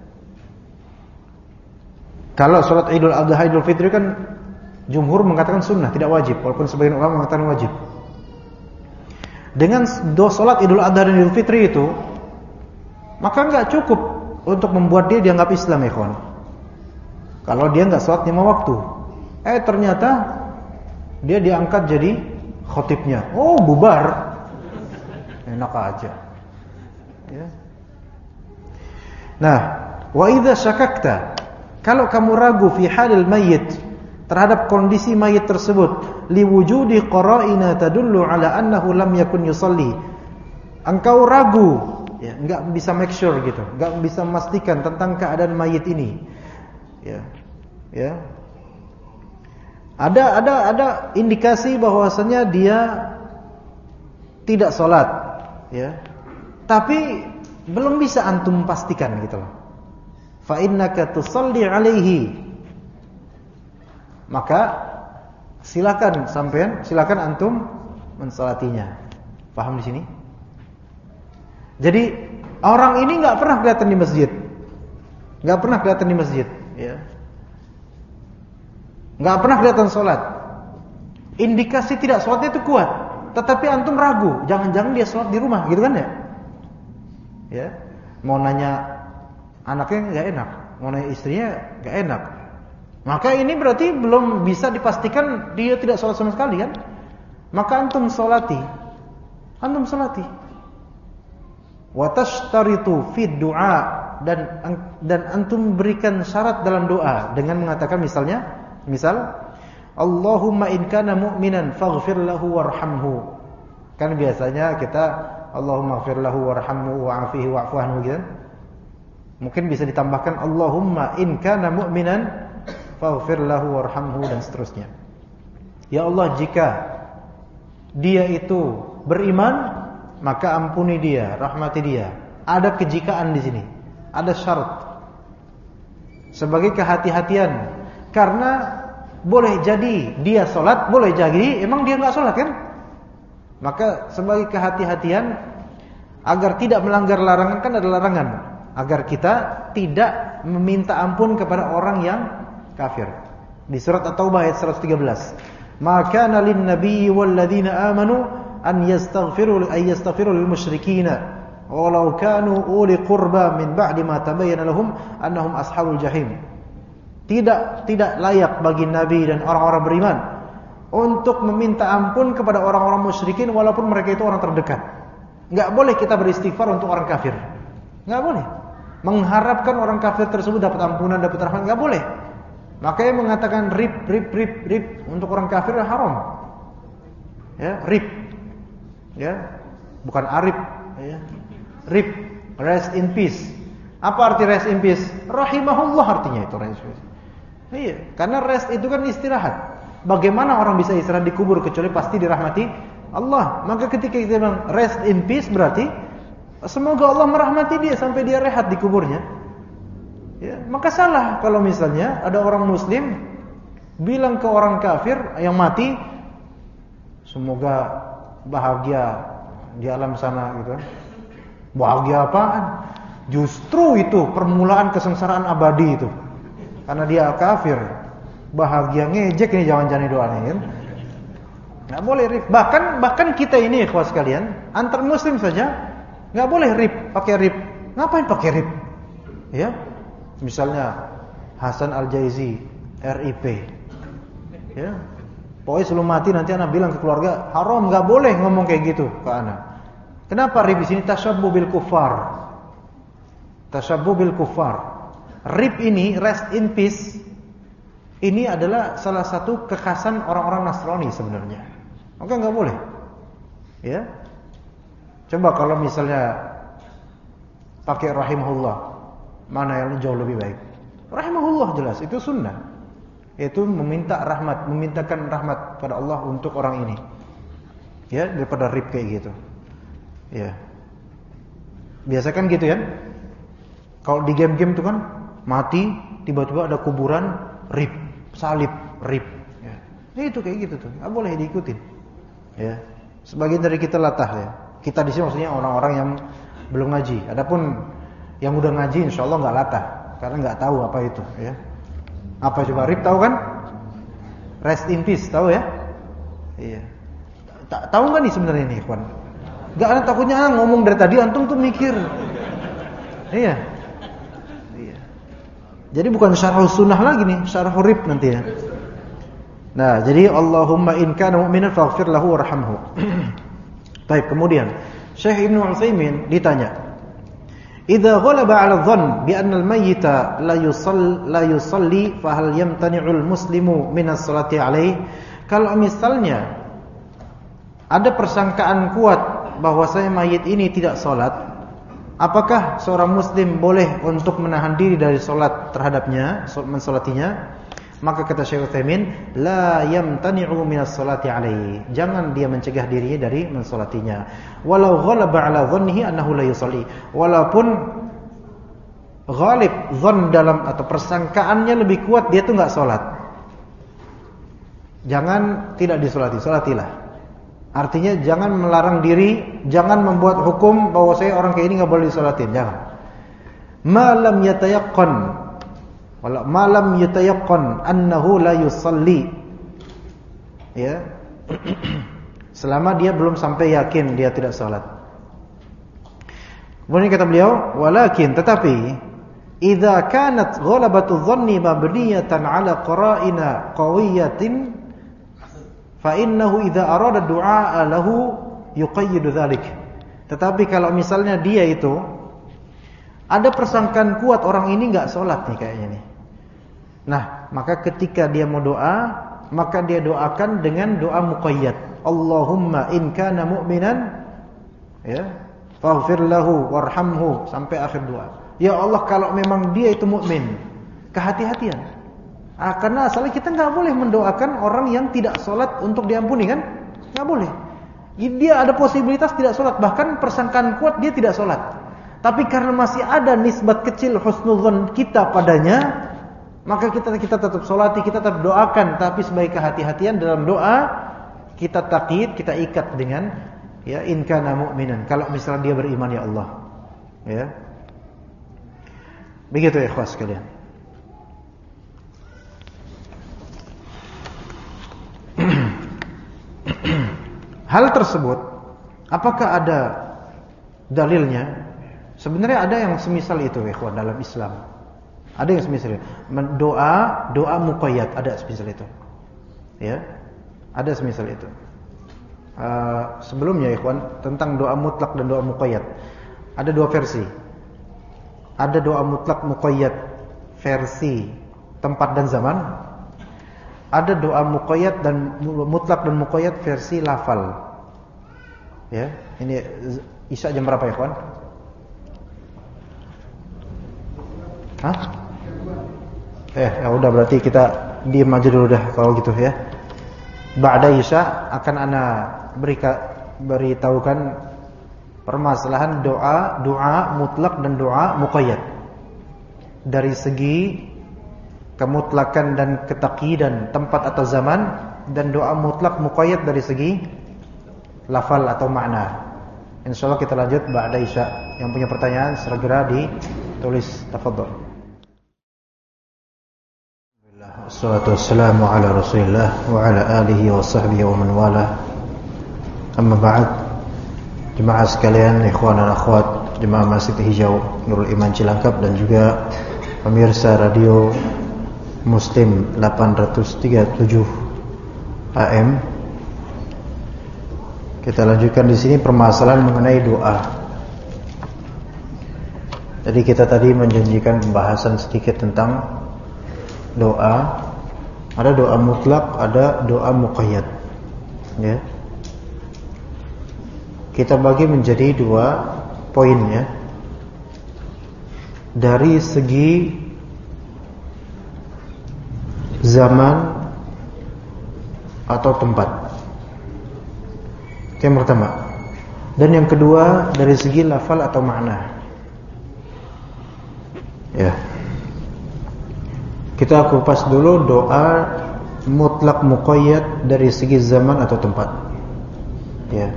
A: Kalau sholat Idul Adha, Idul Fitri kan jumhur mengatakan sunnah, tidak wajib, walaupun sebagian ulama mengatakan wajib. Dengan sholat Idul Adha dan Idul Fitri itu, maka enggak cukup untuk membuat dia dianggap Islam, ikhwan. Kalau dia enggak sholat 5 waktu, ternyata dia diangkat jadi khotibnya. Bubar. Enak aja. Ya. Nah, wa idza syakakta, kalau kamu ragu fi halil mayyit, terhadap kondisi mayit tersebut, liwujudi qara'ina tadullu ala annahu lam yakun yusalli. Engkau ragu, ya, enggak bisa make sure gitu, enggak bisa memastikan tentang keadaan mayit ini. Ya. Ya. Ada indikasi bahwasanya dia tidak salat, ya. Tapi belum bisa antum pastikan gitu loh. Fa innaka tusalli alaihi, maka silakan antum mensalatinya. Paham di sini? Jadi orang ini enggak pernah kelihatan di masjid. Enggak pernah kelihatan di masjid, ya. Enggak pernah kelihatan salat. Indikasi tidak salatnya itu kuat, tetapi antum ragu, jangan-jangan dia salat di rumah, gitu kan ya? Ya. Mau nanya anaknya enggak enak, mau nanya istrinya enggak enak. Maka ini berarti belum bisa dipastikan dia tidak salat sama sekali kan? Maka antum salati. Wa tashtaritu fi du'a, dan antum berikan syarat dalam doa dengan mengatakan misal Allahumma in kana mu'minan faghfir lahu warhamhu. Kan biasanya kita Allahumma ighfir lahu warhamhu wa'afihi wa'fu anhu gitu. Mungkin bisa ditambahkan Allahumma in kana mu'minan faghfir lahu warhamhu, dan seterusnya. Ya Allah, jika dia itu beriman, maka ampuni dia, rahmati dia. Ada kejikaan di sini, ada syarat sebagai kehati-hatian, karena boleh jadi dia salat, boleh jadi emang dia enggak salat kan? Maka sebagai kehati-hatian agar tidak melanggar larangan, kan ada larangan, agar kita tidak meminta ampun kepada orang yang kafir. Di surat At-Taubah ayat 113. Maka lin nabiyyi wal ladzina amanu an yastaghfiru lil musyrikeen walau kanu uli qurba min ba'di ma tabayyana lahum annahum ashabul jahim. Tidak layak bagi nabi dan orang-orang beriman untuk meminta ampun kepada orang-orang musyrikin walaupun mereka itu orang terdekat. Enggak boleh kita beristighfar untuk orang kafir. Enggak boleh. Mengharapkan orang kafir tersebut dapat ampunan, dapat rahmat, enggak boleh. Makanya mengatakan rip untuk orang kafir haram. Ya, rip. Ya. Bukan arif, ya. Rip, rest in peace. Apa arti rest in peace? Rahimahullah artinya itu rest in peace. Iya, karena rest itu kan istirahat. Bagaimana orang bisa istirahat di kubur kecuali pasti dirahmati Allah. Maka ketika kita bilang rest in peace, berarti semoga Allah merahmati dia sampai dia rehat di kuburnya. Ya, maka salah kalau misalnya ada orang muslim bilang ke orang kafir yang mati, semoga bahagia di alam sana gitu. Bahagia apaan? Justru itu permulaan kesengsaraan abadi itu. Karena dia kafir. Bahagia ngejek ini jangan-jangan doanya kan. Enggak boleh rip. Bahkan kita ini ikhwas sekalian, antar muslim saja enggak boleh rip, pakai rip. Ngapain pakai rip? Ya. Misalnya Hasan Al-Jaizi RIP. Ya. Pokoknya sebelum mati nanti anak bilang ke keluarga, haram, enggak boleh ngomong kayak gitu ke anak. Kenapa rip di sini? Tasyabbuh bil kufar. Tasyabbuh bil kufar. Rip ini, rest in peace, ini adalah salah satu kekhasan orang-orang Nasrani sebenarnya. Maka enggak boleh. Ya. Coba kalau misalnya pakai rahimahullah, mana yang jauh lebih baik? Rahimahullah jelas, itu sunnah. Itu meminta rahmat, memintakan rahmat pada Allah untuk orang ini. Ya, daripada rip kayak gitu. Ya. Biasa kan gitu ya. Kalau di game-game itu kan mati, tiba-tiba ada kuburan, rip, salib, rip. Ya. Itu kayak gitu tuh, nggak boleh diikutin. Ya. Sebagian dari kita latah ya. Kita di sini maksudnya orang-orang yang belum ngaji. Adapun yang udah ngaji, insya Allah nggak latah, karena nggak tahu apa itu. Ya. Apa coba rip tahu kan? Rest in peace tahu ya? Iya. Tahu nggak nih sebenarnya ini, ikhwan? Nggak ada takutnya ngomong dari tadi antum tuh mikir. Iya. Jadi bukan syarah sunnah lagi nih, syarah rib nanti ya. Nah, jadi Allahumma in kana mu'minan faghfir lahu warhamhu. Baik, kemudian Syekh Ibnu Utsaimin ditanya, idza ghalaba 'ala dhann bi anna al-mayyita la yusalli fa hal yamtani'ul muslimu min as-salati 'alaihi. Kalau misalnya ada persangkaan kuat bahwasanya mayit ini tidak salat, apakah seorang muslim boleh untuk menahan diri dari salat terhadapnya, mensalatinya? Maka kata Syekh Utsaimin, la yamtani'u minas salati 'alaihi. Jangan dia mencegah dirinya dari mensalatinya. Walau ghalaba 'ala dhannihi annahu la yusalli. Walaupun ghalib dhann dalam atau persangkaannya lebih kuat dia tuh enggak salat. Jangan tidak disolati, salatilah. Artinya jangan melarang diri, jangan membuat hukum bahwa saya orang kayak ini enggak boleh disolatin, jangan. Malam yatayaqqan, wala malam yatayaqqan annahu la yusalli. Ya. Selama dia belum sampai yakin dia tidak salat. Kemudian kata beliau, walakin tetapi idza kanat ghalabatu dhanni mabniyatan ala qara'ina qawiyatin fa innahu idza arada du'a lahu yuqayyidu dzalik. Tetapi kalau misalnya dia itu ada persangkaan kuat orang ini enggak salat nih kayaknya nih. Nah, maka ketika dia mau doa, maka dia doakan dengan doa muqayyad. Allahumma in kana mu'minan ya, faghfir lahu warhamhu sampai akhir doa. Ya Allah, kalau memang dia itu mukmin, kehati-hatian. Karena asalnya kita nggak boleh mendoakan orang yang tidak sholat untuk diampuni kan? Nggak boleh. Dia ada posibilitas tidak sholat, bahkan persangkaan kuat dia tidak sholat. Tapi karena masih ada nisbat kecil husnudzon kita padanya, maka kita tetap sholati, kita tetap doakan. Tapi sebagai kehati-hatian dalam doa, kita takyid, kita ikat dengan ya in kana mu'minan. Kalau misalnya dia beriman ya Allah. Ya. Begitu ya ikhwas sekalian. Hal tersebut apakah ada dalilnya? Sebenarnya ada yang semisal itu ikhwan dalam Islam. Ada yang semisal itu. Doa muqayyad ada semisal itu. Ya. Ada semisal itu. Sebelumnya ikhwan tentang doa mutlak dan doa muqayyad. Ada dua versi. Ada doa mutlak muqayyad versi tempat dan zaman. Ada doa muqayyad dan mutlak dan muqayyad versi lafal. Ya, ini Isya jam berapa ya, kawan? Hah? Ya udah berarti kita diam aja dulu dah kalau gitu ya. Ba'da Isya akan ana beritahukan permasalahan doa mutlak dan doa muqayyad. Dari segi kemutlakan dan ketaqidan tempat atau zaman, dan doa mutlak muqayyad dari segi lafal atau makna. Insyaallah kita lanjut ba'da Isya. Yang punya pertanyaan segera ditulis, tafadhol. Wassalatu wassalamu ala Rasulillah wa ala alihi wa sahbihi wa man wala. Amma ba'd. Jemaah sekalian, ikhwan dan akhwat jemaah Masjid Hijau Nurul Iman Cilangkap dan juga pemirsa radio Muslim 837 AM. Kita lanjutkan di sini permasalahan mengenai doa. Jadi kita tadi menjanjikan pembahasan sedikit tentang doa. Ada doa mutlak, ada doa muqayyad. Ya. Kita bagi menjadi dua poin ya. Dari segi zaman atau tempat. Itu yang pertama. Dan yang kedua dari segi lafal atau makna. Ya. Kita kupas dulu doa mutlak muqayyad dari segi zaman atau tempat. Ya.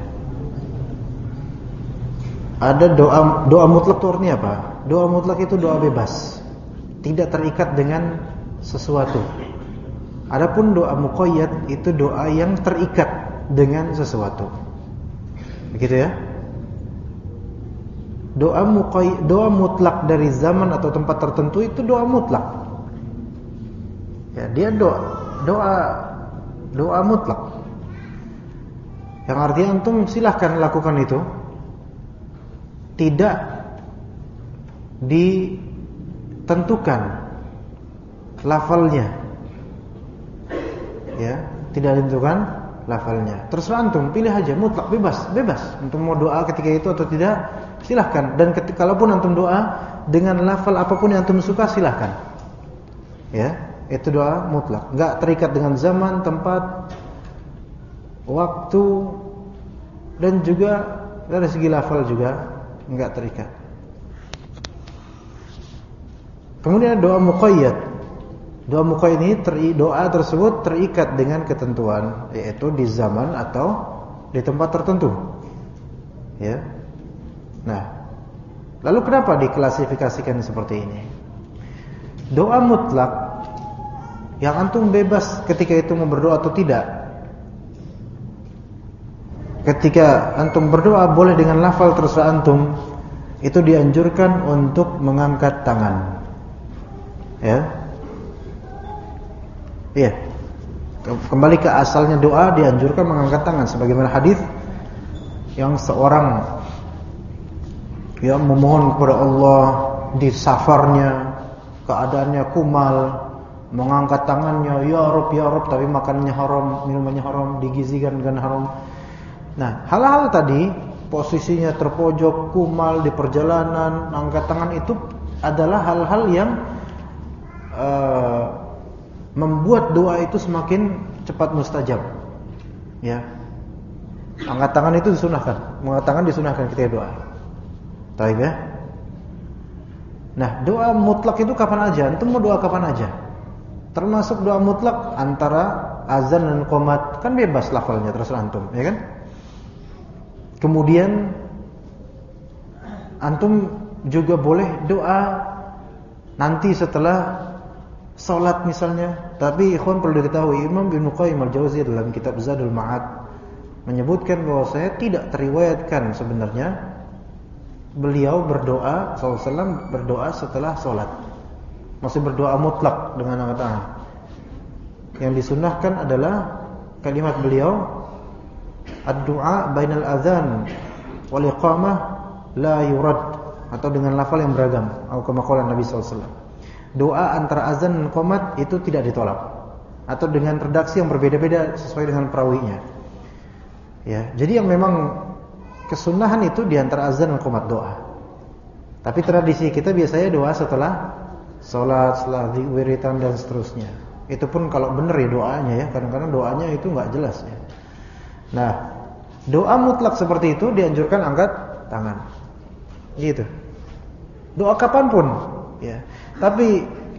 A: Ada doa mutlak itu artinya apa? Doa mutlak itu doa bebas, tidak terikat dengan sesuatu. Adapun doa muqayyad itu doa yang terikat dengan sesuatu. Begitu ya? Doa mutlak dari zaman atau tempat tertentu itu doa mutlak. Ya, dia doa mutlak. Yang artinya antum silahkan lakukan itu. Tidak ditentukan lafalnya. Ya, tidak ditentukan lafalnya. Terserah antum, pilih aja, mutlak, bebas. Antum mau doa ketika itu atau tidak, silahkan. Dan kalaupun antum doa dengan lafal apapun yang antum suka, silahkan. Ya, itu doa mutlak, enggak terikat dengan zaman, tempat, waktu, dan juga dari segi lafal juga enggak terikat. Kemudian doa muqayyad. Doa muqayyad ini doa tersebut terikat dengan ketentuan, yaitu di zaman atau di tempat tertentu. Ya. Nah, lalu kenapa diklasifikasikan seperti ini? Doa mutlak yang antum bebas ketika itu mau berdoa atau tidak. Ketika antum berdoa boleh dengan lafal terserah antum, itu dianjurkan untuk mengangkat tangan. Ya. Iya. Kembali ke asalnya doa, dianjurkan mengangkat tangan sebagaimana hadis yang seorang yang memohon kepada Allah di safarnya, keadaannya kumal, mengangkat tangannya, ya Rabb, tapi makanannya haram, minumannya haram, digizikan dengan haram. Nah, hal-hal tadi, posisinya terpojok, kumal di perjalanan, angkat tangan, itu adalah hal-hal yang membuat doa itu semakin cepat mustajab. Ya. Angkat tangan itu disunahkan. Mengangkat tangan disunahkan ketika doa. Baik ya. Nah, doa mutlak itu kapan aja? Antum mau doa kapan aja? Termasuk doa mutlak antara azan dan qomat, kan bebas lafalnya terserah antum, ya kan? Kemudian antum juga boleh doa nanti setelah salat misalnya. Tapi ikhwan perlu diketahui, Imam Ibnu Qayyim al-Jauziyah dalam kitab Zadul Ma'ad menyebutkan bahwa saya tidak teriwayatkan sebenarnya beliau berdoa, SAW berdoa setelah salat. Masih berdoa mutlak dengan angkat tangan. Yang disunahkan adalah kalimat beliau, ad-du'a bainal adzan wal iqamah la yurad, atau dengan lafal yang beragam, atau kama qala Nabi SAW. Doa antara azan dan qomat itu tidak ditolak, atau dengan redaksi yang berbeda-beda sesuai dengan perawinya. Ya, jadi yang memang kesunahan itu di antara azan dan qomat doa. Tapi tradisi kita biasanya doa setelah salat, setelah wiritan dan seterusnya. Itu pun kalau benar ya doanya ya, kadang-kadang doanya itu enggak jelas ya. Nah, doa mutlak seperti itu dianjurkan angkat tangan. Gitu. Doa kapanpun ya. Tapi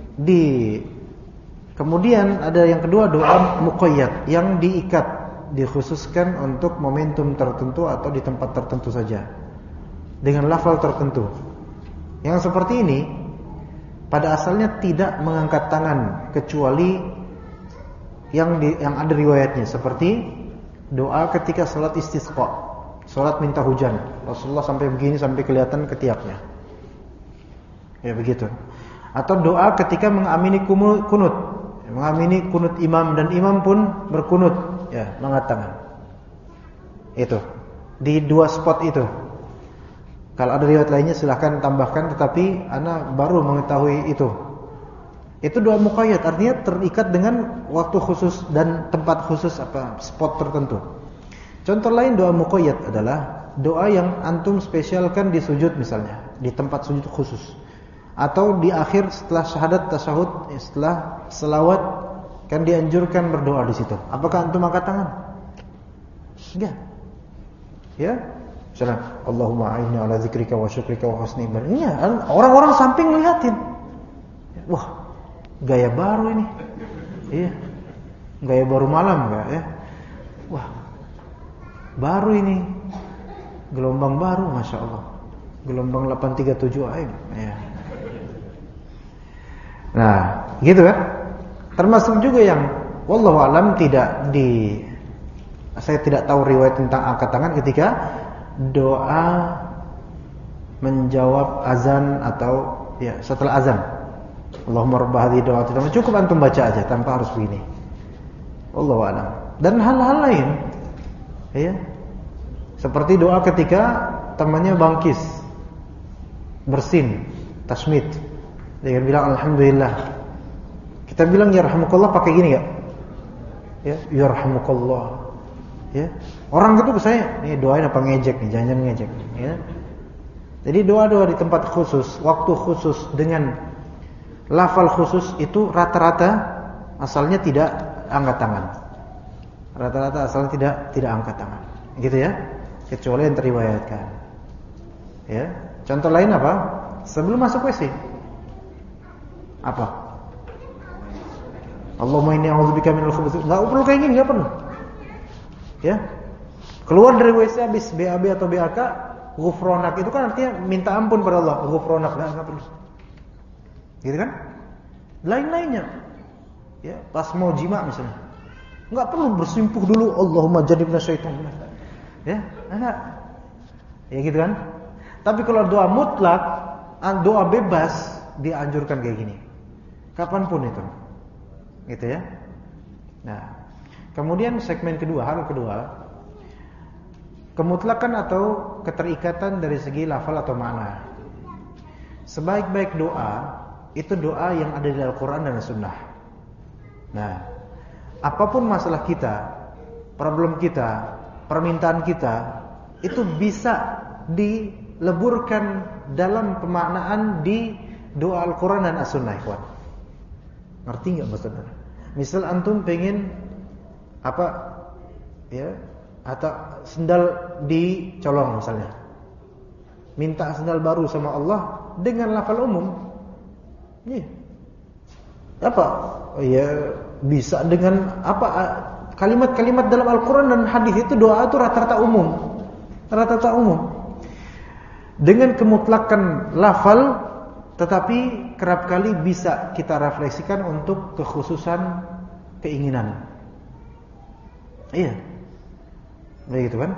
A: kemudian ada yang kedua, doa muqayyad yang diikat, dikhususkan untuk momentum tertentu atau di tempat tertentu saja dengan lafal tertentu. Yang seperti ini pada asalnya tidak mengangkat tangan kecuali yang ada riwayatnya, seperti doa ketika salat istisqa, salat minta hujan. Rasulullah sampai begini, sampai kelihatan ketiaknya. Ya begitu. Atau doa ketika mengamini kunut, mengamini kunut imam dan imam pun berkunut, ya, mengangkat tangan. Itu di dua spot itu. Kalau ada riwayat lainnya silahkan tambahkan, tetapi ana baru mengetahui itu. Itu doa muqayyad, artinya terikat dengan waktu khusus dan tempat khusus, spot tertentu. Contoh lain doa muqayyad adalah doa yang antum spesialkan di sujud misalnya, di tempat sujud khusus. Atau di akhir setelah syahadat tasyahud, setelah selawat, kan dianjurkan berdoa di situ. Apakah antum angkat tangan? Enggak. Ya. Misalnya, Allahumma a'inni ala dzikrika wa syukrika wa husni ibadatik. Iya, orang-orang samping ngeliatin. Wah, gaya baru ini. Iya. Gaya baru malam enggak ya? Wah. Baru ini. Gelombang baru, Masya Allah. Gelombang 837 AM. Ya. Nah, gitu kan? Termasuk juga yang wallahu alam saya tidak tahu riwayat tentang angkat tangan ketika doa menjawab azan atau ya setelah azan. Allahumma rabb hadhihi da'wati tamma, cukup antum baca aja tanpa harus begini. Wallahu alam. Dan hal-hal lain ya. Seperti doa ketika temannya bangkis, bersin. Tasmid. Dia bilang alhamdulillah. Kita bilang yarhamukallah pakai gini enggak? Ya, yarhamukallah. Ya. Orang itu ke saya, nih doain apa ngejek nih, jangan ngejek, ya. Jadi doa-doa di tempat khusus, waktu khusus dengan lafal khusus itu rata-rata asalnya tidak angkat tangan. Rata-rata asalnya tidak angkat tangan. Gitu ya. Kecuali yang teriwayatkan. Ya. Contoh lain apa? Sebelum masuk WC. Apa? Allahumma inni a'udzubika minal khubuthi. Enggak perlu kayak gini, enggak perlu. Ya. Keluar dari WC habis BAB atau BAK, ghufranak itu kan artinya minta ampun pada Allah. Ghufranak enggak perlu. Gitu kan? Lain-lainnya. Ya, pas mau jima misalnya. Enggak perlu bersimpuh dulu Allahumma jannibna syaitan. Ya, enggak. Ya gitu kan? Tapi kalau doa mutlak, doa bebas dianjurkan kayak gini. Kapanpun itu. Gitu ya. Nah, kemudian segmen kedua, hal kedua, kemutlakan atau keterikatan dari segi lafal atau makna. Sebaik-baik doa itu doa yang ada di Al-Quran dan Sunnah. Nah, apapun masalah kita, problem kita, permintaan kita, itu bisa dileburkan dalam pemaknaan di doa Al-Quran dan As-Sunnah, ikhwan. Ngerti nggak maksudnya? Misal antum pengen apa, ya, atau sendal dicolong misalnya, minta sendal baru sama Allah dengan lafal umum. Iya. Apa? Ya bisa dengan apa? Kalimat-kalimat dalam Al-Quran dan hadis itu doa itu rata-rata umum. Rata-rata umum. Dengan kemutlakan lafal, tetapi kerap kali bisa kita refleksikan untuk kekhususan keinginan. Iya. Begitu kan?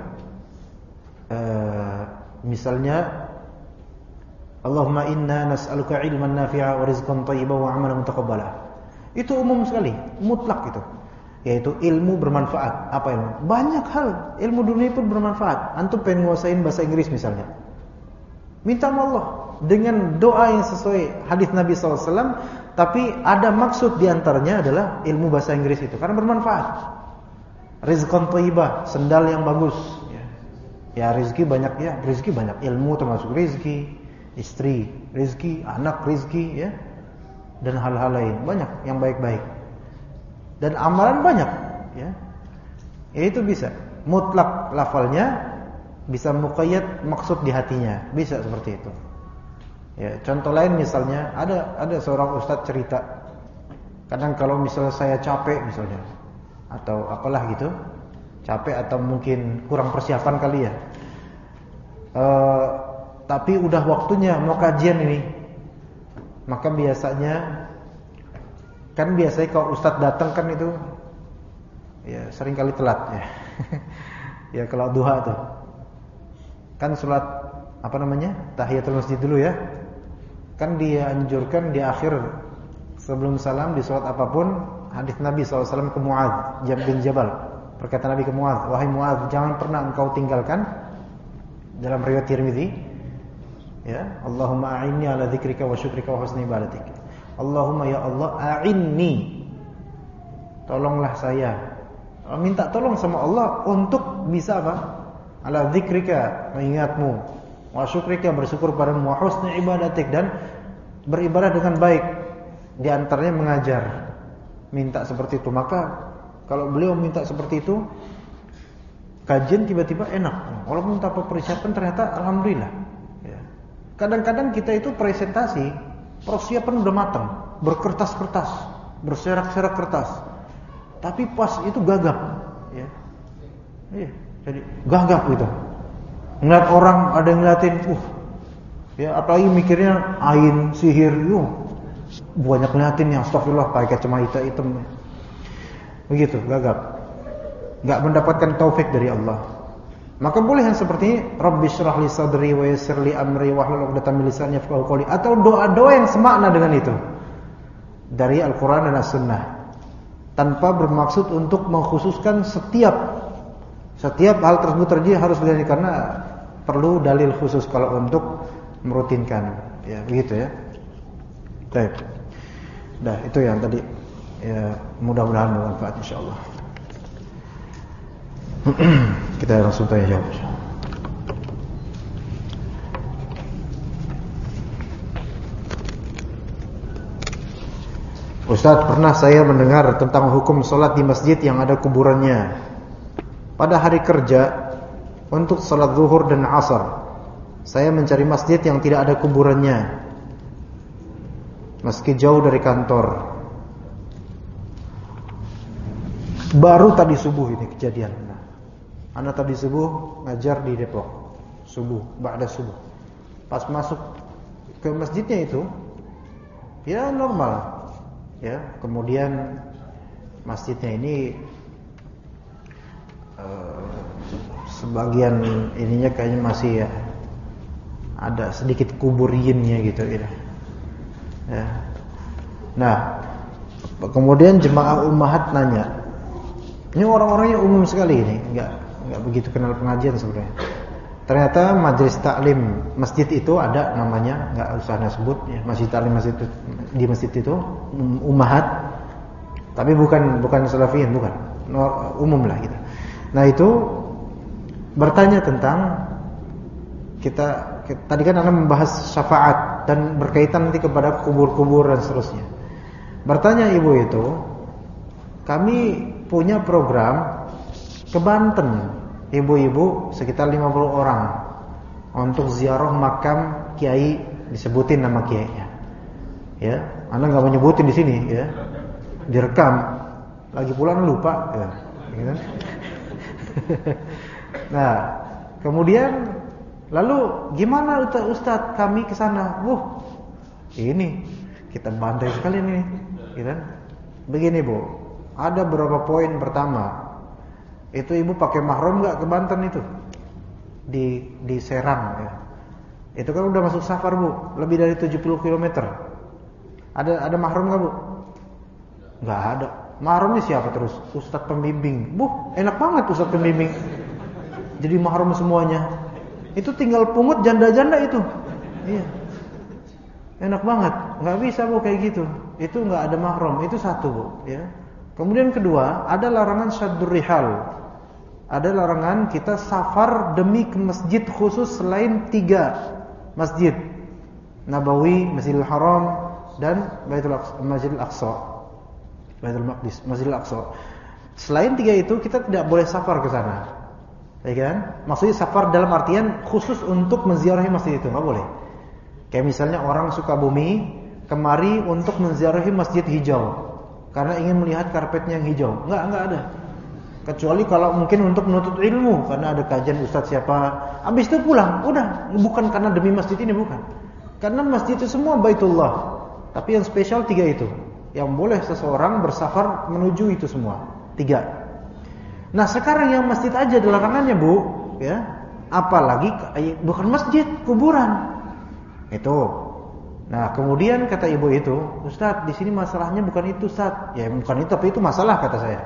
A: Misalnya Allahumma inna nas'aluka ilman nafi'a wa rizqan thayyiban wa 'amalan mutaqabbala. Itu umum sekali, mutlak itu. Yaitu ilmu bermanfaat. Apa ilmu? Banyak hal. Ilmu dunia pun bermanfaat. Antum pengen nguasain bahasa Inggris misalnya. Minta sama Allah dengan doa yang sesuai hadis Nabi SAW, tapi ada maksud diantaranya adalah ilmu bahasa Inggris itu karena bermanfaat. Rizqan thayyibah, sendal yang bagus. Ya rezeki banyak, ya rezeki banyak. Ilmu termasuk rezeki, istri rezeki, anak rezeki, ya, dan hal-hal lain banyak yang baik-baik. Dan amalan banyak, ya. Itu bisa mutlak lafalnya, bisa muqayyad maksud di hatinya, bisa seperti itu. Ya, contoh lain misalnya ada seorang ustadz cerita, kadang kalau misalnya saya capek misalnya, atau apalah gitu, capek atau mungkin kurang persiapan kali ya, tapi udah waktunya mau kajian ini, maka biasanya kalau ustadz datang kan itu ya sering kali telat ya. Ya kalau duha tuh kan sholat apa namanya, tahiyatul masjid dulu ya. Kan dia anjurkan di akhir sebelum salam di sholat apapun, hadis Nabi SAW ke Mu'adz bin Jabal, perkataan Nabi ke Mu'adz, wahai Mu'adz, jangan pernah engkau tinggalkan, dalam riwayat Tirmidzi, ya, Allahumma a'inni ala dzikrika wa syukrika wa husni ibadatik. Allahumma ya Allah a'inni, tolonglah saya. Minta tolong sama Allah untuk bisa apa? Ala dzikrika, mengingatmu, wa syukrika, bersyukur padamu, wa husni ibadatik, dan beribadah dengan baik. Di antaranya mengajar. Minta seperti itu. Maka kalau beliau minta seperti itu, kajian tiba-tiba enak. Walaupun tanpa persiapan ternyata alhamdulillah. Ya. Kadang-kadang kita itu presentasi, persiapan udah matang, berkertas-kertas, berserak-serak kertas, tapi pas itu gagap, ya. Iya, jadi gagap gitu. Ngeliat orang ada yang ngeliatin, ya apalagi mikirnya ain, sihir, banyak ngeliatin yang astagfirullah pakai kacamata hitam, begitu gagap, nggak mendapatkan taufik dari Allah. Maka boleh yang seperti ini, Rabbi shrah li sadri wa yassir li amri wahlul 'uqdatam min lisani yafqahu qawli, atau doa-doa yang semakna dengan itu dari Al-Qur'an dan As-Sunnah, tanpa bermaksud untuk mengkhususkan setiap hal tersebut terjadi harus begini, karena perlu dalil khusus kalau untuk merutinkan. Ya, begitu ya. Baik. Nah, itu yang tadi. Ya, mudah-mudahan bermanfaat insyaallah. Kita langsung tanya jawab. Ustaz, pernah saya mendengar tentang hukum sholat di masjid yang ada kuburannya. Pada hari kerja untuk sholat zuhur dan asar, saya mencari masjid yang tidak ada kuburannya, meski jauh dari kantor. Baru tadi subuh ini kejadian. Ana tadi subuh ngajar di Depok, subuh, ba'da subuh. Pas masuk ke masjidnya itu, ya normal. Ya, kemudian masjidnya ini sebagian ininya kayaknya masih ya, ada sedikit kuburiinnya gitu ya. Ya. Nah, kemudian jemaah ummahat nanya, ini orang-orangnya umum sekali ini, enggak begitu kenal pengajian sebenarnya. Ternyata majelis taklim masjid itu ada namanya, enggak usah saya sebut ya, majelis taklim masjid itu, di masjid itu ummahat, tapi bukan salafiyin, bukan, umum lah gitu. Nah, itu bertanya tentang kita tadi kan Anda membahas syafaat dan berkaitan nanti kepada kubur-kubur dan seterusnya. Bertanya ibu itu, kami punya program ke Banten, ibu-ibu sekitar 50 orang untuk ziarah makam kiai, disebutin nama kiainya. Ya, Anda enggak menyebutin di sini ya. Direkam. Lagi pula lupa ya, gitu. Nah, kemudian lalu gimana Ustaz kami ke sana? Ini kita bantai sekali nih, gitu. Begini, Bu. Ada beberapa poin. Pertama, itu ibu pakai mahram enggak ke Banten itu? Di Serang ya. Itu kan udah masuk safar, Bu. Lebih dari 70 km. Ada mahram enggak, Bu? Enggak ada. Mahramnya siapa terus? Ustaz pembimbing. Enak banget Ustaz pembimbing. Jadi mahram semuanya. Itu tinggal pungut janda-janda itu. Iya. Enak banget. Enggak bisa, Bu, kayak gitu. Itu enggak ada mahram. Itu satu, Bu, ya. Kemudian kedua, ada larangan syaddur rihal. Ada larangan kita safar demi ke masjid khusus selain 3 masjid. Nabawi, Masjidil Haram, dan Masjidil Aqsa. Baitul Maqdis, Masjidil Aqsa. Selain 3 itu kita tidak boleh safar ke sana. Ya kan? Maksudnya safar dalam artian khusus untuk menziarahi masjid itu enggak boleh. Kayak misalnya orang Sukabumi kemari untuk menziarahi Masjid Hijau karena ingin melihat karpetnya yang hijau. Enggak ada. Kecuali kalau mungkin untuk menuntut ilmu karena ada kajian ustaz siapa, habis itu pulang. Udah, bukan karena demi masjid ini, bukan. Karena masjid itu semua Baitullah. Tapi yang spesial 3 itu. Yang boleh seseorang bersafar menuju itu semua. 3. Nah, sekarang yang masjid aja ada larangannya, Bu, ya. Apalagi bukan masjid, kuburan. Itu. Nah, kemudian kata ibu itu, Ustaz, di sini masalahnya bukan itu, Ustaz. Ya, bukan itu, tapi itu masalah kata saya.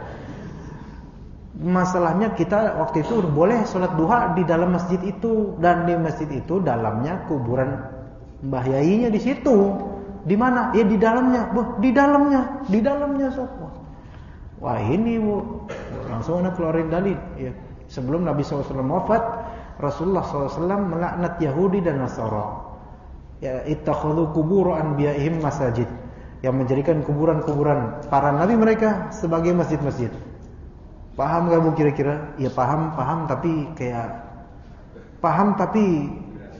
A: Masalahnya kita waktu itu boleh sholat duha di dalam masjid itu, dan di masjid itu dalamnya kuburan Mbah Yainya di situ. Di mana? Ya di dalamnya. Di dalamnya sopo. Wah, ini, Bu. Langsung anak keluarin dalil, ya. Sebelum Nabi SAW wafat, Rasulullah SAW melaknat Yahudi dan Nasara. Ya, ittakhadhu qubur anbiya'ihim masajid, yang menjadikan kuburan-kuburan para nabi mereka sebagai masjid-masjid. Paham enggak, Bu, kira-kira? Ya paham tapi kayak paham tapi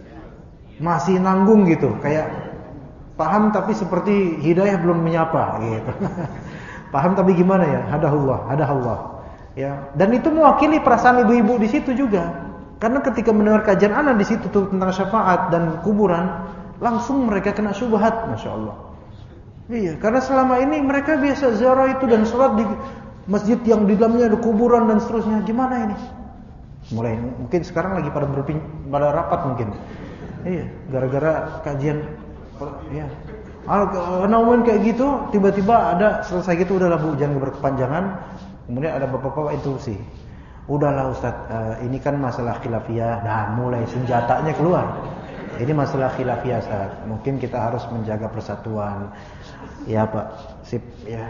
A: masih nanggung gitu, kayak paham tapi seperti hidayah belum menyapa gitu. Paham tapi gimana ya? Hadahullah. Ya, dan itu mewakili perasaan ibu-ibu di situ juga. Karena ketika mendengar kajian anak di situ tuh tentang syafaat dan kuburan, langsung mereka kena syubhat, Masya Allah. Iya, karena selama ini mereka biasa ziarah itu dan sholat di masjid yang di dalamnya ada kuburan dan seterusnya. Gimana ini? Mulai mungkin sekarang lagi pada rapat mungkin. Iya, gara-gara kajian. Iya. Namun kayak gitu, tiba-tiba ada selesai gitu, udahlah, Bu, jangan berkepanjangan. Kemudian ada bapak-bapak instruksi. Udahlah Ustaz, ini kan masalah khilafiyah. Nah, mulai senjatanya keluar. ini masalah khilafiyah Ustaz. Mungkin kita harus menjaga persatuan. Ya Pak, sip ya.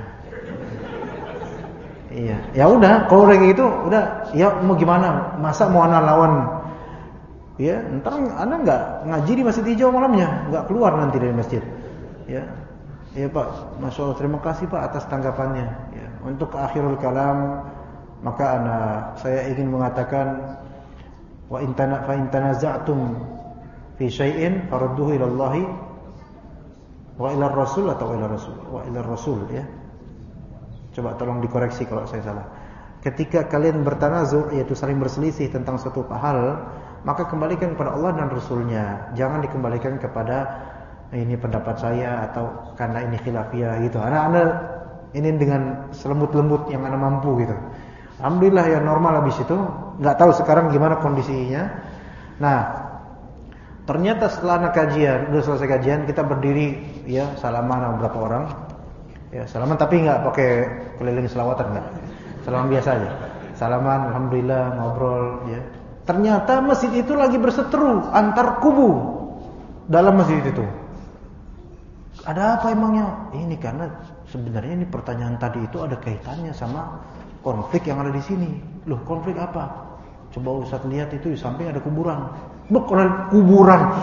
A: Iya, ya udah, kalau udah gitu, udah, ya mau gimana? Masa mau anak lawan? Ya, ntar anak nggak ngaji di Masjid Hijau malamnya, nggak keluar nanti dari masjid. Ya, ya Pak, Masya Allah, terima kasih Pak atas tanggapannya. Ya, untuk akhirul kalam, maka saya ingin mengatakan, wa in tanaza'tum fi syai'in farudduhu ila Allah wa ila Rasul atau ila Rasul ya. Coba tolong dikoreksi kalau saya salah. Ketika kalian bertanazu', yaitu saling berselisih tentang suatu hal, maka kembalikan kepada Allah dan Rasulnya. Jangan dikembalikan kepada ini pendapat saya atau karena ini khilafiyah gitu. Anak-anak ini dengan selembut-lembut yang anak mampu gitu. Alhamdulillah ya, normal habis itu. Nggak tahu sekarang gimana kondisinya. Nah, ternyata setelah anak kajian, udah selesai kajian, kita berdiri ya, salaman sama beberapa orang. Ya, salaman tapi nggak pakai keliling selawatan, nggak. Salaman biasa aja. Salaman, alhamdulillah, ngobrol ya. Ternyata masjid itu lagi berseteru antar kubu dalam masjid itu. Ada apa emangnya? Ini karena sebenarnya ini pertanyaan tadi itu ada kaitannya sama konflik yang ada di sini. Loh, konflik apa? Coba Ustaz lihat itu di samping ada kuburan. Bukan kuburan.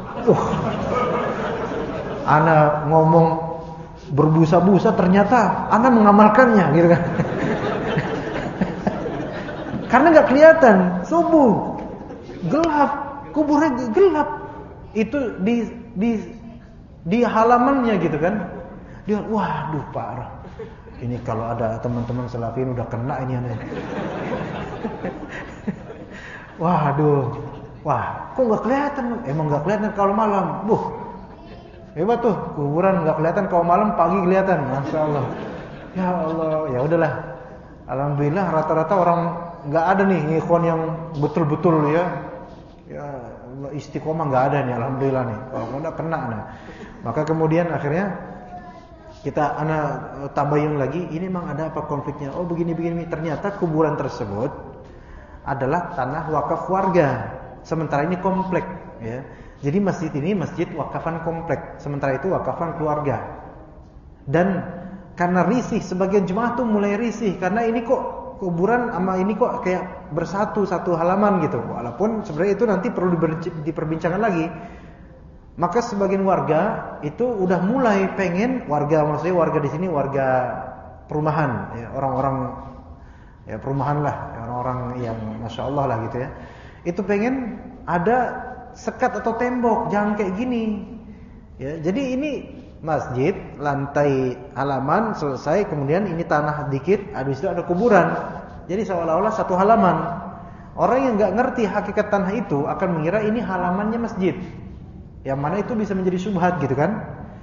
A: Ana ngomong berbusa-busa, ternyata Ana mengamalkannya gitu kan. Karena nggak kelihatan, subuh gelap, kuburnya gelap. Itu di halamannya gitu kan. Dia, waduh parah. Ini kalau ada teman-teman salafin udah kena ini aneh. Waduh. Wah, kok nggak kelihatan? Emang nggak kelihatan kalau malam. Hebat tuh, kuburan nggak kelihatan kalau malam, pagi kelihatan. Masya Allah. Ya Allah, ya udahlah. Alhamdulillah rata-rata orang nggak ada nih ikhwan yang betul-betul ya istiqomah, nggak ada nih. Alhamdulillah nih. Kalau udah kena nah. Maka kemudian akhirnya kita tabayun lagi, ini memang ada apa konfliknya? Oh begini. Ternyata kuburan tersebut adalah tanah wakaf warga. Sementara ini komplek ya. Jadi masjid ini masjid wakafan komplek, sementara itu wakafan keluarga. Dan karena risih, sebagian jemaah tuh mulai risih karena ini kok kuburan sama ini kok kayak bersatu satu halaman gitu. Walaupun sebenarnya itu nanti perlu diperbincangkan lagi. Maka sebagian warga itu udah mulai pengen, maksudnya warga di sini warga perumahan, ya, orang-orang ya perumahan lah, orang-orang yang masya Allah lah gitu ya. Itu pengen ada sekat atau tembok, jangan kayak gini. Ya, jadi ini masjid, lantai halaman selesai, kemudian ini tanah dikit, habis itu ada kuburan. Jadi seolah-olah satu halaman. Orang yang nggak ngerti hakikat tanah itu akan mengira ini halamannya masjid. Yang mana itu bisa menjadi syubhat gitu kan.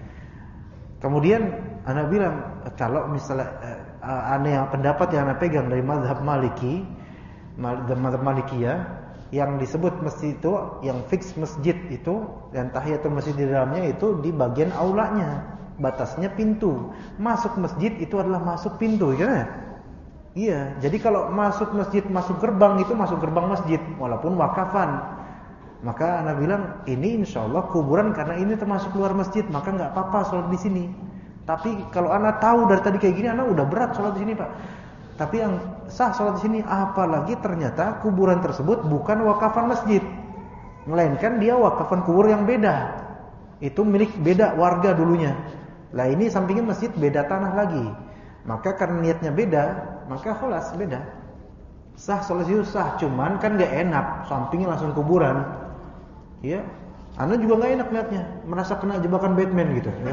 A: Kemudian ana bilang, kalau misalnya yang pendapat yang ana pegang dari mazhab Maliki, mazhab Malikiyah, yang disebut masjid itu, yang fix masjid itu, dan tahiyatul masjid di dalamnya itu di bagian aulanya, batasnya pintu. Masuk masjid itu adalah masuk pintu, ya. Iya, jadi kalau masuk masjid, masuk gerbang itu masuk gerbang masjid, walaupun wakafan. Maka ana bilang ini insyaallah kuburan karena ini termasuk luar masjid, maka nggak apa-apa sholat di sini. Tapi kalau ana tahu dari tadi kayak gini, ana udah berat sholat di sini Pak. Tapi yang sah sholat di sini, apalagi ternyata kuburan tersebut bukan wakafan masjid, melainkan dia wakafan kubur yang beda. Itu milik beda warga dulunya. Lah ini sampingnya masjid beda tanah lagi. Maka karena niatnya beda, maka kholas beda. Sah sholat itu sah, cuman kan nggak enak sampingnya langsung kuburan. Ya, Anda juga nggak enak lihatnya, merasa kena jebakan Batman gitu. Ya.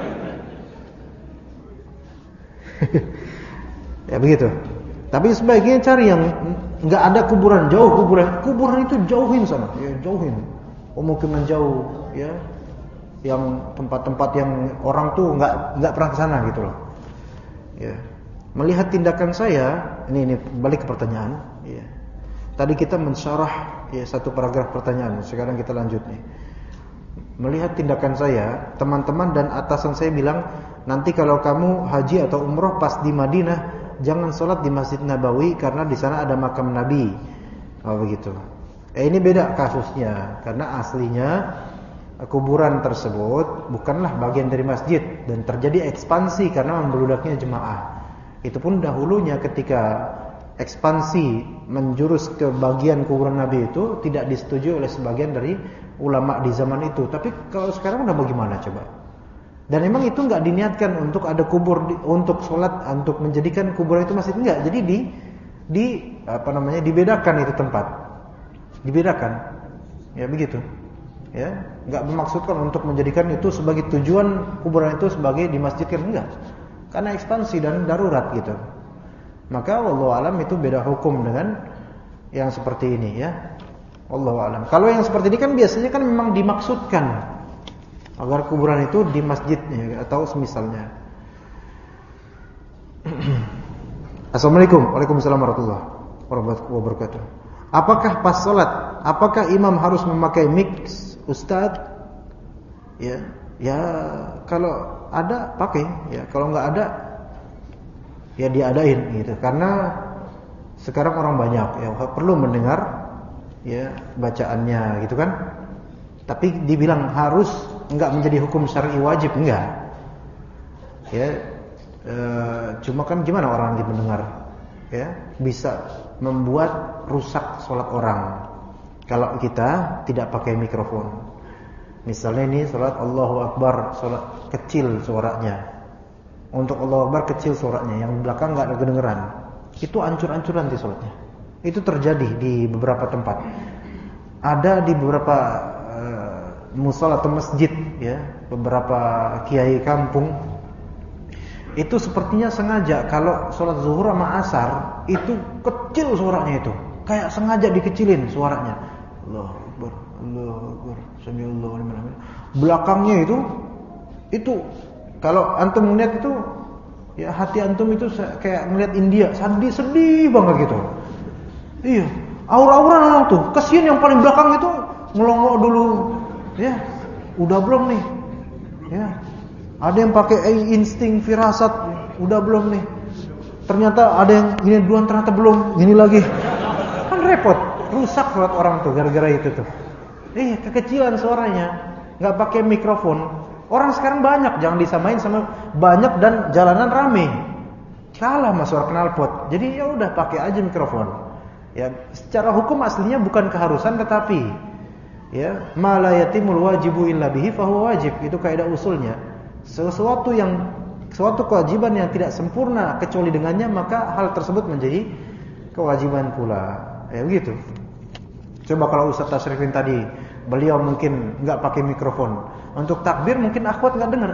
A: Ya begitu. Tapi sebaiknya cari yang nggak ada kuburan, jauh kuburan itu jauhin sana, ya jauhin. Pemukiman jauh, ya, yang tempat-tempat yang orang tuh nggak pernah ke sana gitu loh. Ya. Melihat tindakan saya, ini balik ke pertanyaan. Ya. Tadi kita mensyarah ya satu paragraf pertanyaan, sekarang kita lanjut nih. Melihat tindakan saya, teman-teman dan atasan saya bilang, nanti kalau kamu haji atau umroh pas di Madinah, jangan sholat di Masjid Nabawi karena di sana ada makam Nabi. Oh begitu. Ini beda kasusnya, karena aslinya kuburan tersebut bukanlah bagian dari masjid dan terjadi ekspansi karena membeludaknya jemaah. Itu pun dahulunya ketika ekspansi menjurus ke bagian kuburan Nabi itu tidak disetujui oleh sebagian dari ulama di zaman itu. Tapi kalau sekarang udah bagaimana coba? Dan memang itu enggak diniatkan untuk ada kubur untuk sholat, untuk menjadikan kuburan itu masjid, enggak. Jadi dibedakan itu tempat. Dibedakan. Ya begitu. Ya, enggak memaksudkan untuk menjadikan itu sebagai tujuan kuburan itu sebagai dimasjidkan, enggak. Karena ekspansi dan darurat gitu. Maka wallahu alam itu beda hukum dengan yang seperti ini ya. Wallahu alam. Kalau yang seperti ini kan biasanya kan memang dimaksudkan agar kuburan itu di masjidnya atau semisalnya. Assalamualaikum. Waalaikumsalam warahmatullahi wabarakatuh. Apakah pas salat, apakah imam harus memakai mix, Ustaz? Ya kalau ada pakai, ya kalau enggak ada ya diadain gitu. Karena sekarang orang banyak ya perlu mendengar ya bacaannya gitu kan. Tapi dibilang harus enggak menjadi hukum syar'i wajib, enggak. Ya, cuma kan gimana orang nanti mendengar? Ya, bisa membuat rusak salat orang. Kalau kita tidak pakai mikrofon. Misalnya ini salat Allahu Akbar, salat kecil suaranya. Untuk Allahu Akbar kecil suaranya, yang belakang enggak ada kedengeran. Itu ancur-ancuran di salatnya. Itu terjadi di beberapa tempat. Ada di beberapa musala atau masjid ya, beberapa kiai kampung itu sepertinya sengaja kalau sholat zuhur sama asar itu kecil suaranya, itu kayak sengaja dikecilin suaranya. Allahu Akbar, Allahu Akbar, samiallahu liman hamidah. Belakangnya itu kalau antum melihat itu ya hati antum itu kayak melihat India, sedih banget gitu. Iya, aur-auran orang tuh. Kasihan yang paling belakang itu ngelongok dulu. Ya, udah belum nih? Ya, ada yang pakai insting firasat, udah belum nih? Ternyata ada yang gini duluan, ternyata belum, gini lagi. Kan repot, rusak salat orang tuh gara-gara itu tuh. Kekecilan suaranya, nggak pakai mikrofon. Orang sekarang banyak, jangan disamain sama banyak dan jalanan rame. Kalah sama suara knalpot. Jadi ya udah pakai aja mikrofon. Ya, secara hukum aslinya bukan keharusan tetapi ya, ma la yatimul wajibu illa bihi fahuwa wajib. Itu kaidah usulnya. Sesuatu kewajiban yang tidak sempurna kecuali dengannya, maka hal tersebut menjadi kewajiban pula. Ya begitu. Coba kalau Ustaz Tasrifin tadi, beliau mungkin enggak pakai mikrofon. Untuk takbir mungkin akhwat enggak dengar.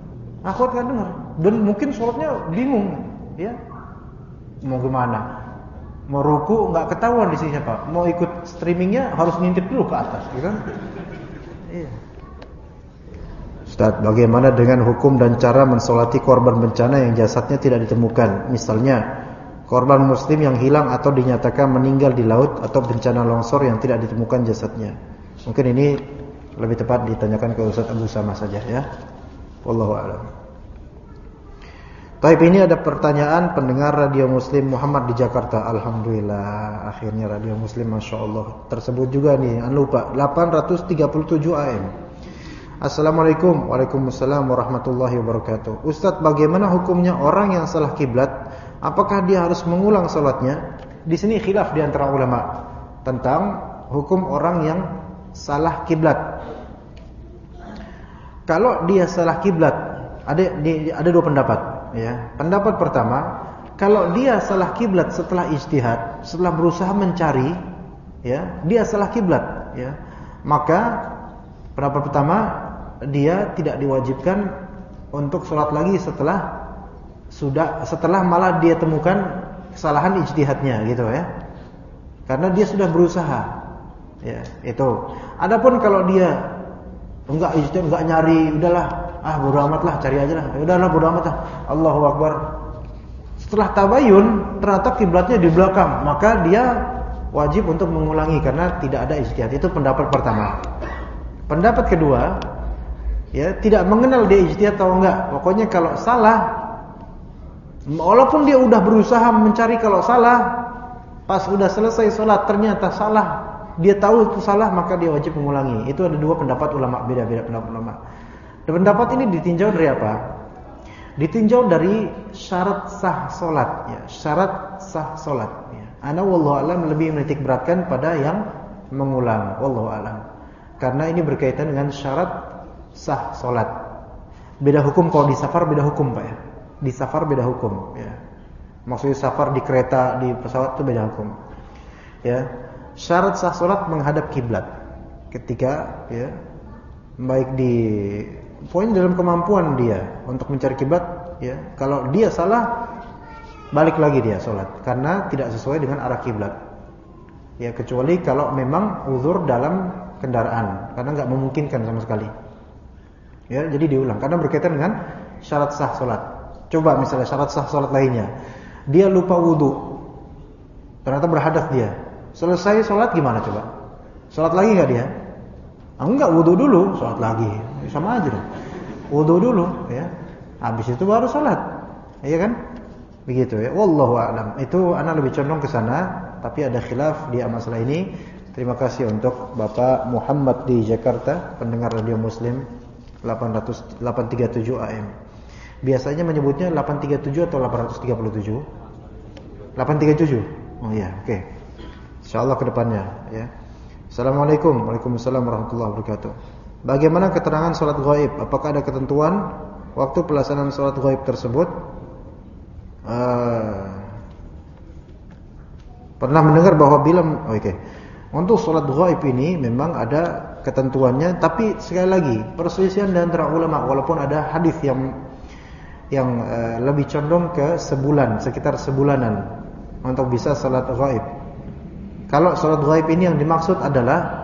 A: Dan mungkin sholatnya bingung, ya. Mau gimana? Mau ruku nggak ketahuan di sini siapa. Mau ikut streamingnya harus ngintip dulu ke atas, gitu kan? Iya. Ustaz, bagaimana dengan hukum dan cara mensolati korban bencana yang jasadnya tidak ditemukan? Misalnya korban muslim yang hilang atau dinyatakan meninggal di laut atau bencana longsor yang tidak ditemukan jasadnya. Mungkin ini lebih tepat ditanyakan ke Ustaz Abu Sama saja ya. Wallahu a'lam. Baik, ini ada pertanyaan pendengar Radio Muslim Muhammad di Jakarta. Alhamdulillah, akhirnya Radio Muslim, Masya Allah. Tersebut juga nih, jangan lupa 837 AM. Assalamualaikum. Waalaikumsalam warahmatullahi wabarakatuh. Ustadz, bagaimana hukumnya orang yang salah kiblat? Apakah dia harus mengulang salatnya? Di sini khilaf di antara ulama tentang hukum orang yang salah kiblat. Kalau dia salah kiblat, ada dua pendapat. Ya, pendapat pertama, kalau dia salah kiblat setelah ijtihad, setelah berusaha mencari, ya, dia salah kiblat, ya, maka pendapat pertama dia tidak diwajibkan untuk sholat lagi setelah malah dia temukan kesalahan ijtihadnya, gitu ya, karena dia sudah berusaha, ya, itu. Adapun kalau dia enggak ijtihad, enggak nyari, udahlah. Bodo amat lah, cari aja lah. Udahlah, bodo amat lah. Allahu Akbar. Setelah tabayun, ternyata kiblatnya di belakang, maka dia wajib untuk mengulangi karena tidak ada ijtihad. Itu pendapat pertama. Pendapat kedua, ya, tidak mengenal dia ijtihad atau enggak. Pokoknya kalau salah, walaupun dia udah berusaha mencari kalau salah, pas udah selesai sholat ternyata salah, dia tahu itu salah maka dia wajib mengulangi. Itu ada dua pendapat ulama, beda-beda pendapat ulama. Dan pendapat ini ditinjau dari apa? Ditinjau dari syarat sah salat ya, syarat sah salat ya. Ana wallahu alam lebih menitik beratkan pada yang mengulang, wallahu alam. Karena ini berkaitan dengan syarat sah salat. Beda hukum kalau di safar, beda hukum Pak ya. Di safar beda hukum ya. Maksudnya safar di kereta, di pesawat itu beda hukum. Ya. Syarat sah salat menghadap kiblat. Ketika ya baik di poin dalam kemampuan dia untuk mencari kiblat ya. Kalau dia salah balik lagi dia salat karena tidak sesuai dengan arah kiblat. Ya kecuali kalau memang uzur dalam kendaraan karena enggak memungkinkan sama sekali. Ya, jadi diulang karena berkaitan dengan syarat sah salat. Coba misalnya syarat sah salat lainnya. Dia lupa wudu. Ternyata berhadas dia. Selesai salat gimana coba? Salat lagi enggak dia? Enggak, wudu dulu, salat lagi. Sama aja dong. Wudu dulu ya. Habis itu baru salat. Iya kan? Begitu ya. Wallahu a'lam. Itu ana lebih condong ke sana, tapi ada khilaf di masalah ini. Terima kasih untuk Bapak Muhammad di Jakarta, pendengar Radio Muslim 837 AM. Biasanya menyebutnya 837 atau 837? 837. Oh iya, oke. Insyaallah ke depannya ya. Assalamualaikum. Waalaikumsalam warahmatullahi wabarakatuh. Bagaimana keterangan salat ghaib? Apakah ada ketentuan waktu pelaksanaan salat ghaib tersebut? Pernah mendengar bahwa bila untuk salat ghaib ini memang ada ketentuannya, tapi sekali lagi perselisihan di antara ulama walaupun ada hadis yang lebih condong ke sebulan, sekitar sebulanan untuk bisa salat ghaib. Kalau salat ghaib ini yang dimaksud adalah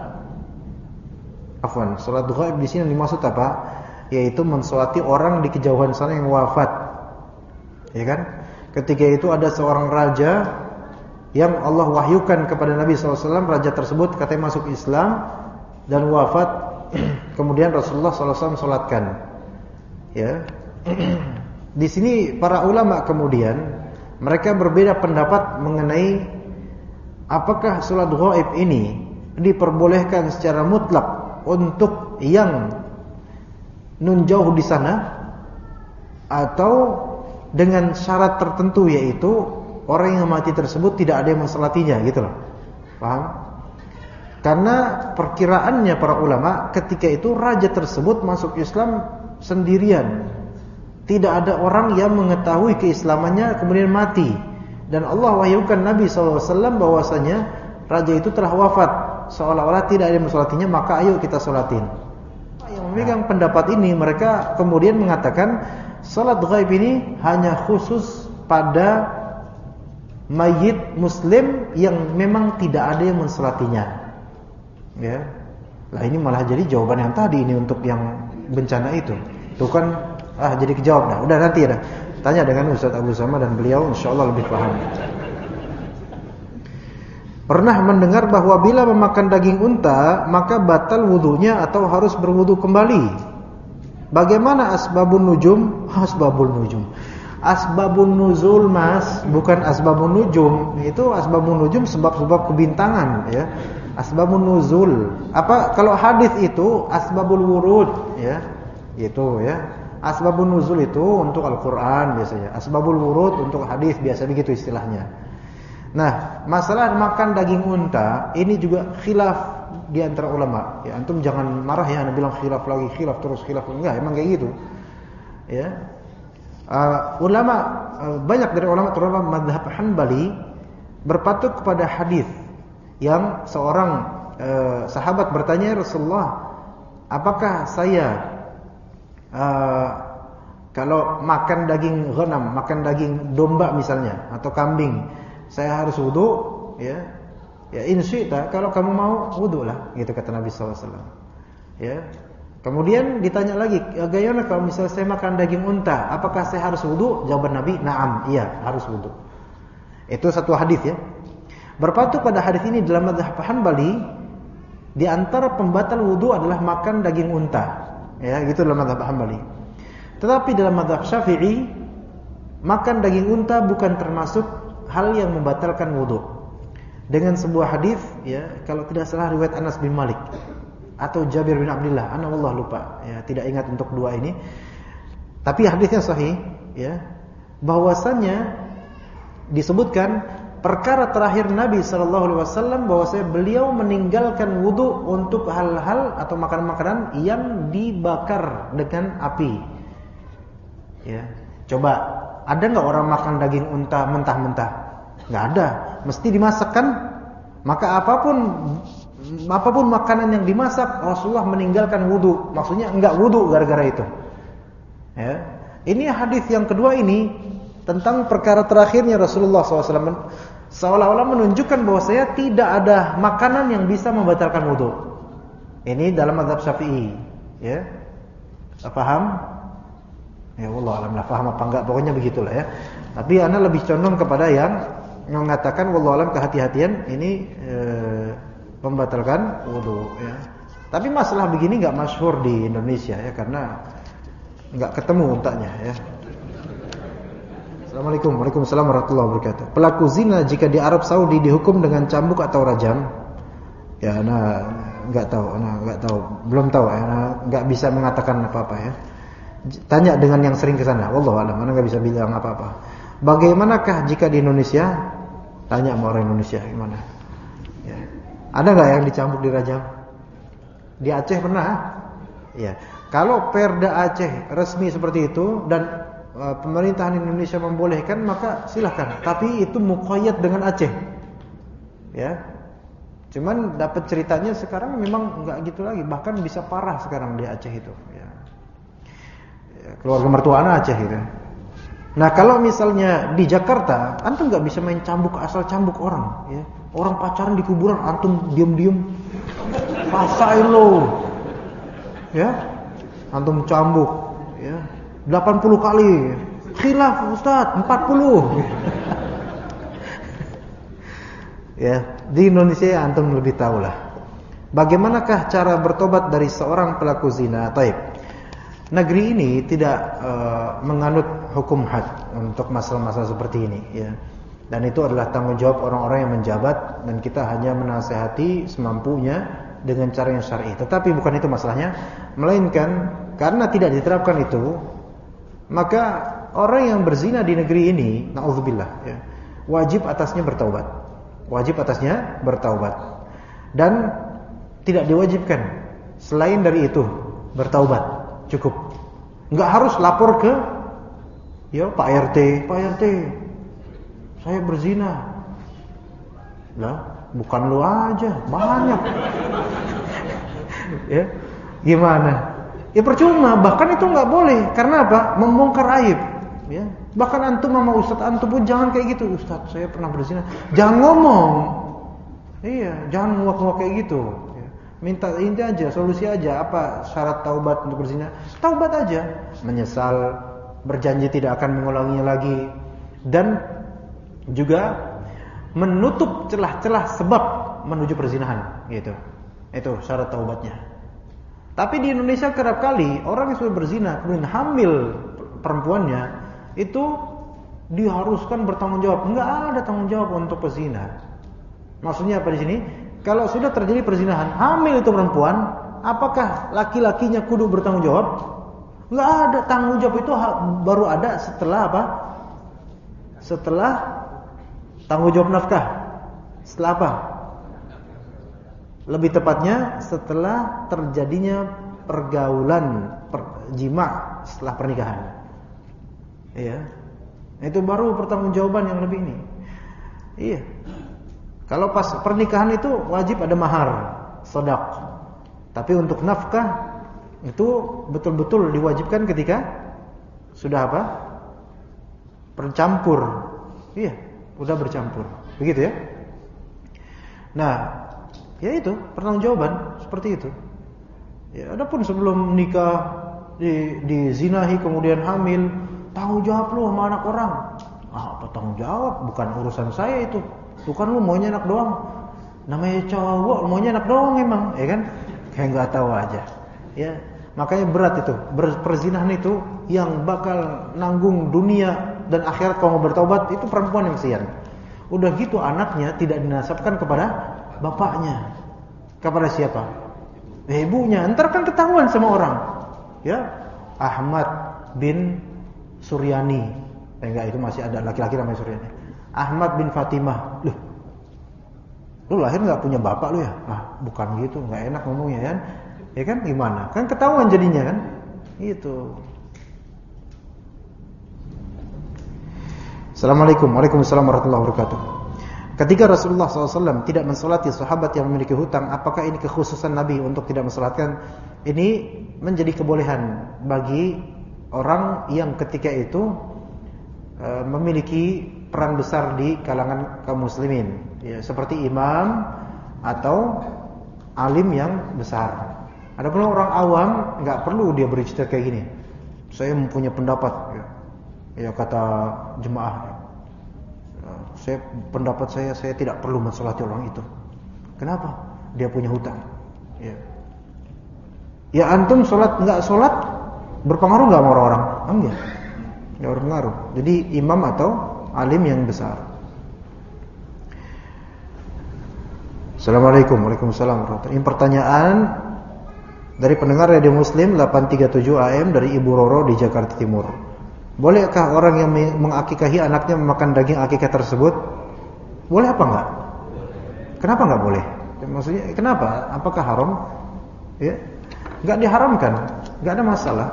A: salat ghaib di sini yang dimaksud apa? Yaitu mensolati orang di kejauhan sana yang wafat. Ya kan? Ketika itu ada seorang raja yang Allah wahyukan kepada Nabi SAW, raja tersebut katanya masuk Islam dan wafat. Kemudian Rasulullah SAW salatkan. Ya. Di sini para ulama kemudian mereka berbeda pendapat mengenai apakah salat ghaib ini diperbolehkan secara mutlak untuk yang nun jauh di sana atau dengan syarat tertentu, yaitu orang yang mati tersebut tidak ada yang mensolatinya gitu loh. Paham? Karena perkiraannya para ulama ketika itu raja tersebut masuk Islam sendirian. Tidak ada orang yang mengetahui keislamannya kemudian mati. Dan Allah wahyukan Nabi SAW bahwasanya raja itu telah wafat, seolah-olah tidak ada yang mensolatinya, maka ayo kita solatin. Yang memegang pendapat ini mereka kemudian mengatakan salat ghaib ini hanya khusus pada mayit muslim yang memang tidak ada yang mensolatinya. Ya. Lah ini malah jadi jawaban yang tadi ini untuk yang bencana itu. Itu kan jadi kejawab dah. Udah nanti ya dah. Tanya dengan Ustaz Abu Sama dan beliau insyaallah lebih paham. Pernah mendengar bahwa bila memakan daging unta maka batal wudunya atau harus berwudu kembali. Bagaimana asbabun nujum? Asbabun nujum. Asbabun nuzul Mas, bukan asbabun nujum. Itu asbabun nujum sebab-sebab kebintangan ya. Asbabun nuzul. Apa kalau hadis itu asbabul wurud ya. Itu ya. Asbabun nuzul itu untuk Al-Qur'an biasanya. Asbabul wurud untuk hadis biasa begitu istilahnya. Nah, masalah makan daging unta ini juga khilaf di antara ulama. Ya, antum jangan marah ya, ana bilang khilaf lagi, khilaf terus khilaf. Enggak, emang kayak gitu. Ya. Ulama banyak dari ulama terutama mazhab Hanbali berpatok kepada hadis yang seorang sahabat bertanya, Rasulullah, apakah saya kalau makan daging ghanam, makan daging domba misalnya atau kambing, saya harus wudu? Ya, ya insyita, kalau kamu mau wudu lah, gitu kata Nabi SAW. Ya. Kemudian ditanya lagi, bagaimana kalau misalnya saya makan daging unta, apakah saya harus wudu? Jawaban Nabi, na'am, iya harus wudu. Itu satu hadis ya. Berpatok pada hadis ini dalam mazhab Hanbali, di antara pembatal wudu adalah makan daging unta. Ya, gitu dalam mazhab Hanbali. Tetapi dalam mazhab Syafi'i, makan daging unta bukan termasuk hal yang membatalkan wudu. dengan sebuah hadis ya, kalau tidak salah riwayat Anas bin Malik atau Jabir bin Abdullah, ana wallah lupa ya, tidak ingat untuk dua ini. Tapi hadisnya sahih ya, bahwasanya disebutkan perkara terakhir Nabi sallallahu alaihi wasallam bahwasanya beliau meninggalkan wudu untuk hal-hal atau makanan-makanan yang dibakar dengan api. Ya. Coba, ada enggak orang makan daging unta mentah-mentah? Enggak ada, mesti dimasakkan. Maka apapun makanan yang dimasak, Rasulullah meninggalkan wudu. Maksudnya enggak wudu gara-gara itu. Ya. Ini hadis yang kedua ini tentang perkara terakhirnya Rasulullah SAW, seolah-olah menunjukkan bahwa saya tidak ada makanan yang bisa membatalkan wudu. Ini dalam mazhab Syafi'i, ya. Paham? Ya Allah alam lah, paham apa enggak, pokoknya begitulah ya. Tapi ana lebih condong kepada yang mengatakan wallahu alam kehati-hatian ini membatalkan wudu ya. Tapi masalah begini enggak masyhur di Indonesia ya, karena enggak ketemu untaknya ya. Assalamualaikum. Waalaikumsalam warahmatullahi wabarakatuh. Pelaku zina jika di Arab Saudi dihukum dengan cambuk atau rajam? Ya, ana enggak tahu, belum tahu ya, ana enggak bisa mengatakan apa-apa ya. Tanya dengan yang sering ke sana. Wallahu a'lam, ana enggak bisa bilang apa-apa. Bagaimanakah jika di Indonesia? Tanya sama orang Indonesia gimana. Ya. Ada enggak yang dicambuk dirajam? Di Aceh pernah? Ya. Kalau Perda Aceh resmi seperti itu dan pemerintahan Indonesia membolehkan, maka silahkan. Tapi itu muqayyad dengan Aceh. Ya. Cuman dapat ceritanya sekarang memang enggak gitu lagi, bahkan bisa parah sekarang di Aceh itu, ya. Keluarga mertua anak Aceh gitu. Nah, kalau misalnya di Jakarta, antum enggak bisa main cambuk asal cambuk orang, ya. Orang pacaran di kuburan antum diam-diam pasain lo. Ya. Antum cambuk, ya. 80 kali. Khilaf Ustaz, 40. Ya, di Indonesia antum lebih tahu lah. Bagaimanakah cara bertobat dari seorang pelaku zina? Taib. Negeri ini tidak menganut hukum had untuk masalah-masalah seperti ini ya. Dan itu adalah tanggung jawab orang-orang yang menjabat, dan kita hanya menasihati semampunya dengan cara yang syar'i. Tetapi bukan itu masalahnya, melainkan karena tidak diterapkan itu, maka orang yang berzina di negeri ini, na'udzubillah ya, wajib atasnya bertaubat. Wajib atasnya bertaubat. Dan tidak diwajibkan selain dari itu bertaubat. Cukup. Enggak harus lapor ke ya Pak RT, Pak RT, saya berzina. Lah, bukan lu aja, banyak. Ya. Gimana? Ya percuma, bahkan itu enggak boleh. Karena apa? Membongkar aib, ya. Bahkan antum sama ustaz antum pun jangan kayak gitu. Ustaz, saya pernah berzina. Jangan ngomong. Iya, jangan nguak-nguak kayak gitu. Ya. Minta inti aja, solusi aja. Apa syarat taubat untuk berzina? Taubat aja, menyesal, berjanji tidak akan mengulanginya lagi, dan juga menutup celah-celah sebab menuju perzinahan, gitu. Itu syarat taubatnya. Tapi di Indonesia kerap kali orang yang sudah berzina kemudian hamil perempuannya itu diharuskan bertanggung jawab. Enggak ada tanggung jawab untuk pezina. Maksudnya apa di sini? Kalau sudah terjadi perzinahan, hamil itu perempuan, apakah laki-lakinya kudu bertanggung jawab? Enggak ada. Tanggung jawab itu baru ada setelah apa? Setelah tanggung jawab nafkah. Setelah apa? Lebih tepatnya setelah terjadinya pergaulan, jima setelah pernikahan. Iya. Itu baru pertanggungjawaban yang lebih ini. Iya. Kalau pas pernikahan itu wajib ada mahar, shadaq. Tapi untuk nafkah itu betul-betul diwajibkan ketika sudah apa? Bercampur. Iya, udah bercampur. Begitu ya? Nah, ya itu pertanggungjawaban seperti itu. Ya, adapun sebelum nikah dizinahi kemudian hamil, tanggung jawab lu sama anak orang. Ah, apa tanggung jawab? Bukan urusan saya itu. Bukan lu maunya anak doang. Namanya cowok maunya anak doang emang, ya kan? Kayak enggak tahu aja. Ya, makanya berat itu. Perzinahan itu yang bakal nanggung dunia dan akhirat kalau mau bertobat itu perempuan yang kesian. Udah gitu anaknya tidak dinasabkan kepada bapaknya. Kepada siapa? Ibunya. Entar kan ketahuan sama orang. Ya, Ahmad bin Suryani. Enggak, itu masih ada laki-laki namanya Suryani. Ahmad bin Fatimah. Loh, lu lahir nggak punya bapak lu ya? Ah, bukan gitu, nggak enak ngomongnya kan? Ya kan gimana? Kan ketahuan jadinya kan? Itu. Assalamualaikum warahmatullahi wabarakatuh. Ketika Rasulullah SAW tidak mensolati sahabat yang memiliki hutang, apakah ini kekhususan Nabi untuk tidak mensolatkan? Ini menjadi kebolehan bagi orang yang ketika itu memiliki peran besar di kalangan kaum muslimin, ya, seperti imam atau alim yang besar. Adapun orang awam nggak perlu dia bercerita kayak gini. Saya mempunyai pendapat, ya kata jemaah. Pendapat saya tidak perlu mensolati orang itu. Kenapa? Dia punya hutang. Ya antum sholat nggak sholat berpengaruh nggak sama orang-orang? Enggak. Ya berpengaruh. Jadi imam atau alim yang besar. Assalamualaikum warahmatullahi wabarakatuh. Ini pertanyaan dari pendengar Radio Muslim 837 AM dari Ibu Roro di Jakarta Timur. Bolehkah orang yang mengakikahi anaknya memakan daging akikah tersebut? Boleh apa enggak? Kenapa enggak boleh? Maksudnya kenapa? Apakah haram? Ya, enggak diharamkan, enggak ada masalah.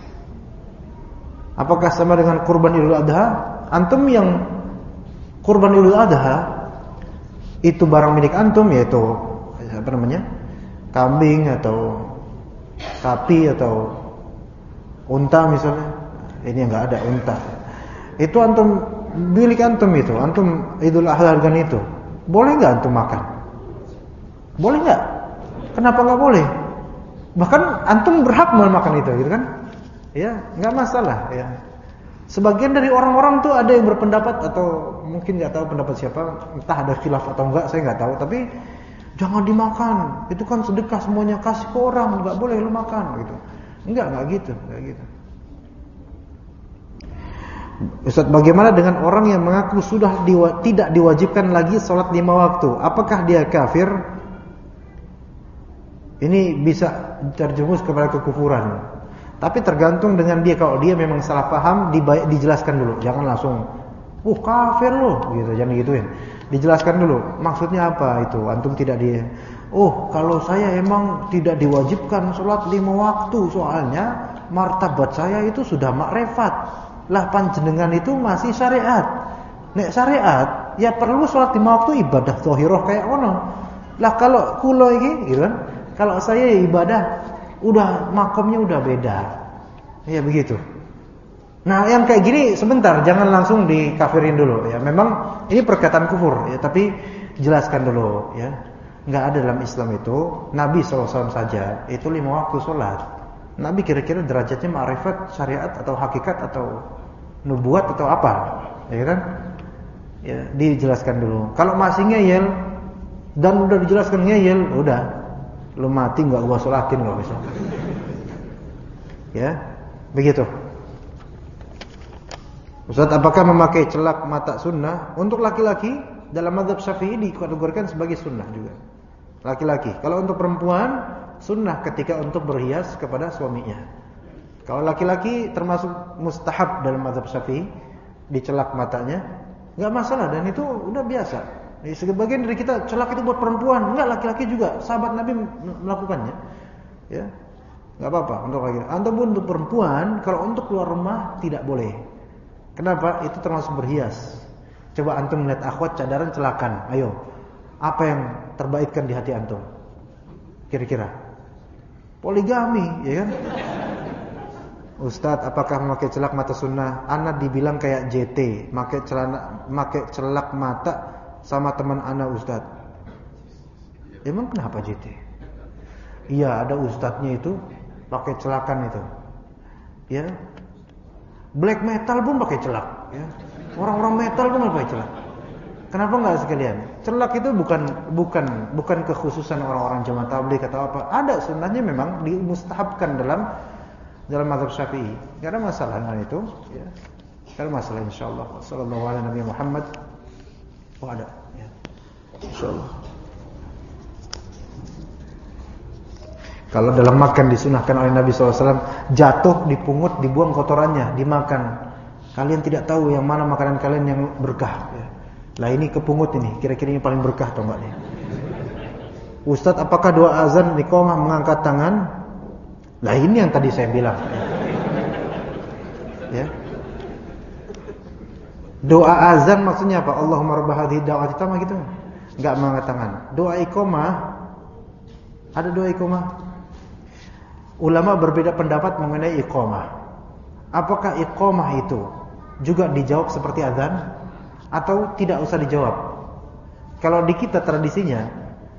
A: Apakah sama dengan kurban Idul Adha? Antum yang kurban Idul Adha itu barang milik antum, yaitu apa namanya? Kambing atau sapi atau unta misalnya. Ini enggak ada unta. Itu antum milik antum itu. Antum Idul Adha hargan itu. Boleh enggak antum makan? Boleh enggak? Kenapa enggak boleh? Bahkan antum berhak makan itu, gitu kan? Ya, enggak masalah ya. Sebagian dari orang-orang tuh ada yang berpendapat atau mungkin enggak tahu pendapat siapa, entah ada khilaf atau enggak, saya enggak tahu, tapi jangan dimakan. Itu kan sedekah semuanya, kasih ke orang, enggak boleh lu makan gitu. Enggak gitu, enggak gitu. Ustaz, bagaimana dengan orang yang mengaku sudah tidak diwajibkan lagi sholat 5 waktu? Apakah dia kafir? Ini bisa terjerumus kepada kekufuran. Tapi tergantung dengan dia. Kalau dia memang salah paham, dijelaskan dulu. Jangan langsung, kafir loh, gitu. Jangan gituin. Dijelaskan dulu. Maksudnya apa itu? Antum tidak kalau saya emang tidak diwajibkan sholat 5 waktu, soalnya martabat saya itu sudah makrifat. Lah panjenengan itu masih syariat. Nek syariat ya perlu sholat 5 waktu ibadah zahirah kayak ono. Lah kalau kula iki gitu kan, kalau saya ibadah udah makomnya udah beda. Ya begitu. Nah, yang kayak gini sebentar, jangan langsung dikafirin dulu ya. Memang ini perkataan kufur ya, tapi jelaskan dulu ya. Enggak ada dalam Islam itu Nabi SAW saja itu 5 waktu sholat. Nabi kira-kira derajatnya ma'rifat, syariat atau hakikat atau nubuat atau apa? Ya kan? Ya, dijelaskan dulu. Kalau masih ngeyel dan udah dijelaskan ngeyel, udah lu mati enggak gua sholatin enggak bisa. Ya, begitu. Ustaz, apakah memakai celak mata sunnah? Untuk laki-laki dalam mazhab Syafi'i dikategorikan sebagai sunnah juga. Laki-laki. Kalau untuk perempuan sunnah ketika untuk berhias kepada suaminya. Kalau laki-laki termasuk mustahab dalam mazhab Syafi'i, dicelak matanya, enggak masalah dan itu udah biasa. Sebagian dari kita celak itu buat perempuan, enggak, laki-laki juga. Sahabat Nabi melakukannya. Ya. Enggak apa-apa untuk laki-laki. Ataupun untuk perempuan, kalau untuk keluar rumah tidak boleh. Kenapa? Itu termasuk berhias. Coba antum melihat akhwat cadaran celakan. Ayo. Apa yang terbaikkan di hati antum? Kira-kira poligami, ya kan? Ustadz, apakah memakai celak mata sunnah? Ana dibilang kayak JT, pakai celak mata sama teman ana Ustadz. Emang kenapa JT? Iya, ada ustadznya itu pakai celakan itu. Ya. Black metal pun pakai celak, ya. Orang-orang metal pun pakai celak. Kenapa enggak sekalian? Celak itu bukan kekhususan orang-orang jamaah tabligh atau apa. Ada sunnahnya memang dimustahabkan dalam mazhab Syafi'i. Enggak ada masalah dengan itu, ya. Enggak ada masalah insyaallah. Sallallahu alaihi Muhammad Oh ada. Ya. Insyaallah. Kalau dalam makan disunahkan oleh Nabi SAW, jatuh, dipungut, dibuang kotorannya, dimakan. Kalian tidak tahu yang mana makanan kalian yang berkah. Ya. Lah ini kepungut ini, kira-kira ini paling berkah atau enggak nih? Ustadz, apakah doa azan iqamah mengangkat tangan? Lah ini yang tadi saya bilang. Ya. Doa azan maksudnya apa? Allahumma rabb hadhihi da'wati tammah gitu. Enggak mengangkat tangan. Doa iqamah, ada doa iqamah. Ulama berbeda pendapat mengenai iqamah. Apakah iqamah itu juga dijawab seperti azan atau tidak usah dijawab? Kalau di kita tradisinya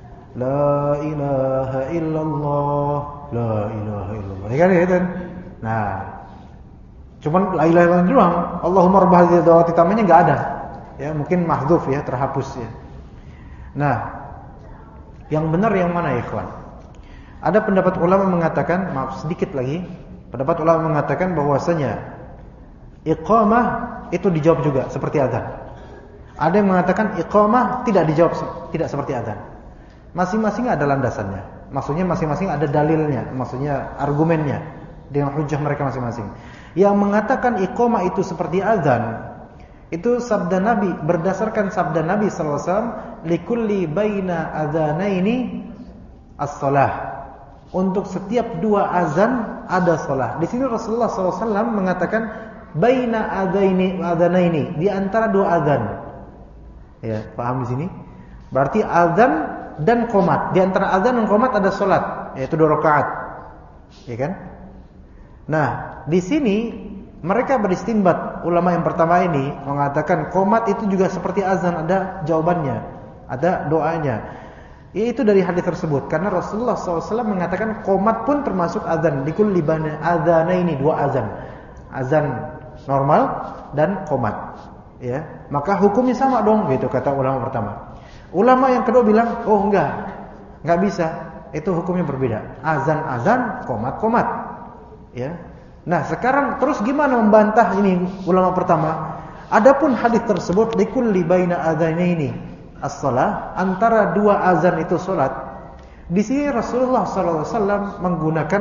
A: la ilaha illallah, la ilaha illallah. Ya kan gitu. Nah, cuman la ilaha illallah doang. Allahumma rabb hadhihi da'wati tammahnya enggak ada. Ya, mungkin mahdzuf ya, terhapus ya. Nah, yang benar yang mana ya, ikhwan? Ada pendapat ulama mengatakan, maaf sedikit lagi, pendapat ulama mengatakan bahwasanya iqamah itu dijawab juga seperti azan. Ada yang mengatakan iqamah tidak dijawab, tidak seperti azan. Masing-masing ada landasannya. Maksudnya masing-masing ada dalilnya, maksudnya argumennya dengan hujjah mereka masing-masing. Yang mengatakan iqamah itu seperti azan, itu sabda Nabi, berdasarkan sabda Nabi sallallahu alaihi wasallam, likulli baina adzanaini as-shalah. Untuk setiap dua azan ada salat. Di sini Rasulullah SAW mengatakan baina adzanaini, di antara dua azan. Ya, paham di sini? Berarti azan dan qomat. Di antara azan dan qomat ada salat, yaitu 2 rakaat. Ya kan? Nah, di sini mereka beristinbat, ulama yang pertama ini mengatakan qomat itu juga seperti azan, ada jawabannya, ada doanya. Itu dari hadis tersebut, karena Rasulullah SAW mengatakan qomat pun termasuk azan. Likulli baina adzanaini, 2 azan. Azan normal dan qomat. Ya, maka hukumnya sama dong, gitu kata ulama pertama. Ulama yang kedua bilang, oh enggak bisa. Itu hukumnya berbeda. Azan, qomat. Ya. Nah, sekarang terus gimana membantah ini ulama pertama? Adapun hadis tersebut likulli baina adzanaini as-shalah, antara 2 azan itu salat. Di sini Rasulullah SAW menggunakan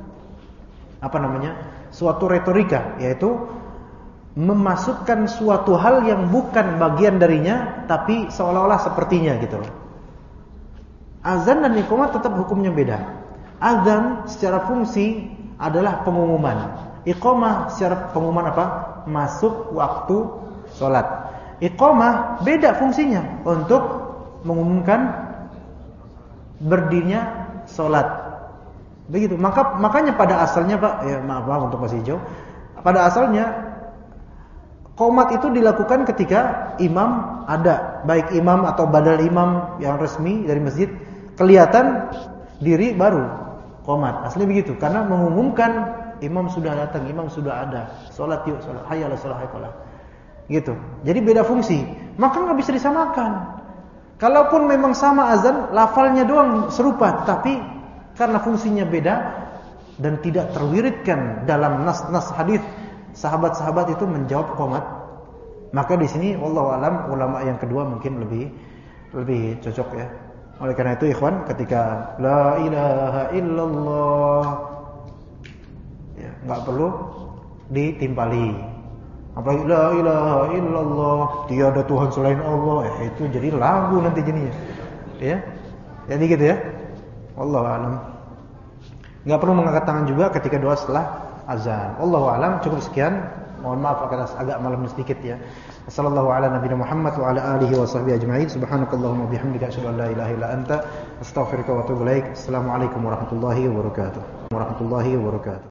A: suatu retorika, yaitu memasukkan suatu hal yang bukan bagian darinya, tapi seolah-olah sepertinya gitu. Azan dan iqamah tetap hukumnya beda. Azan secara fungsi adalah pengumuman. Iqamah secara pengumuman apa? Masuk waktu salat. Iqamah beda fungsinya, untuk mengumumkan berdirinya salat. Begitu. Makanya pada asalnya Pak, ya maaf untuk masih hijau. Pada asalnya qomat itu dilakukan ketika imam ada, baik imam atau badal imam yang resmi dari masjid, kelihatan diri baru qomat. Asli begitu, karena mengumumkan imam sudah datang, imam sudah ada. Salat yuk, salat. Hayya 'alas shalah, hayya 'alas falah. Gitu. Jadi beda fungsi. Maka enggak bisa disamakan. Kalaupun memang sama azan, lafalnya doang serupa, tapi karena fungsinya beda dan tidak terwiridkan dalam nas-nas hadis, sahabat-sahabat itu menjawab qomat. Maka di sini wallahu alam, ulama yang kedua mungkin lebih cocok ya. Oleh karena itu ikhwan, ketika la ilaha illallah, ya, enggak perlu ditimpali. Apalagi la ilaha illallah, tiada Tuhan selain Allah, itu jadi lagu nanti jadinya. Ya. Jadi gitu ya. Wallahu alam. Enggak perlu mengangkat tangan juga ketika doa setelah azan. Wallahu alam. Cukup sekian. Mohon maaf agak malam sedikit ya. Sallallahu ala nabiyina Muhammad wa ala alihi wa sahbihi ajma'in. Subhanakallahumma bihamdika asyhadu an la ilaha illa anta astaghfiruka wa atubu ilaik. Assalamualaikum warahmatullahi wabarakatuh.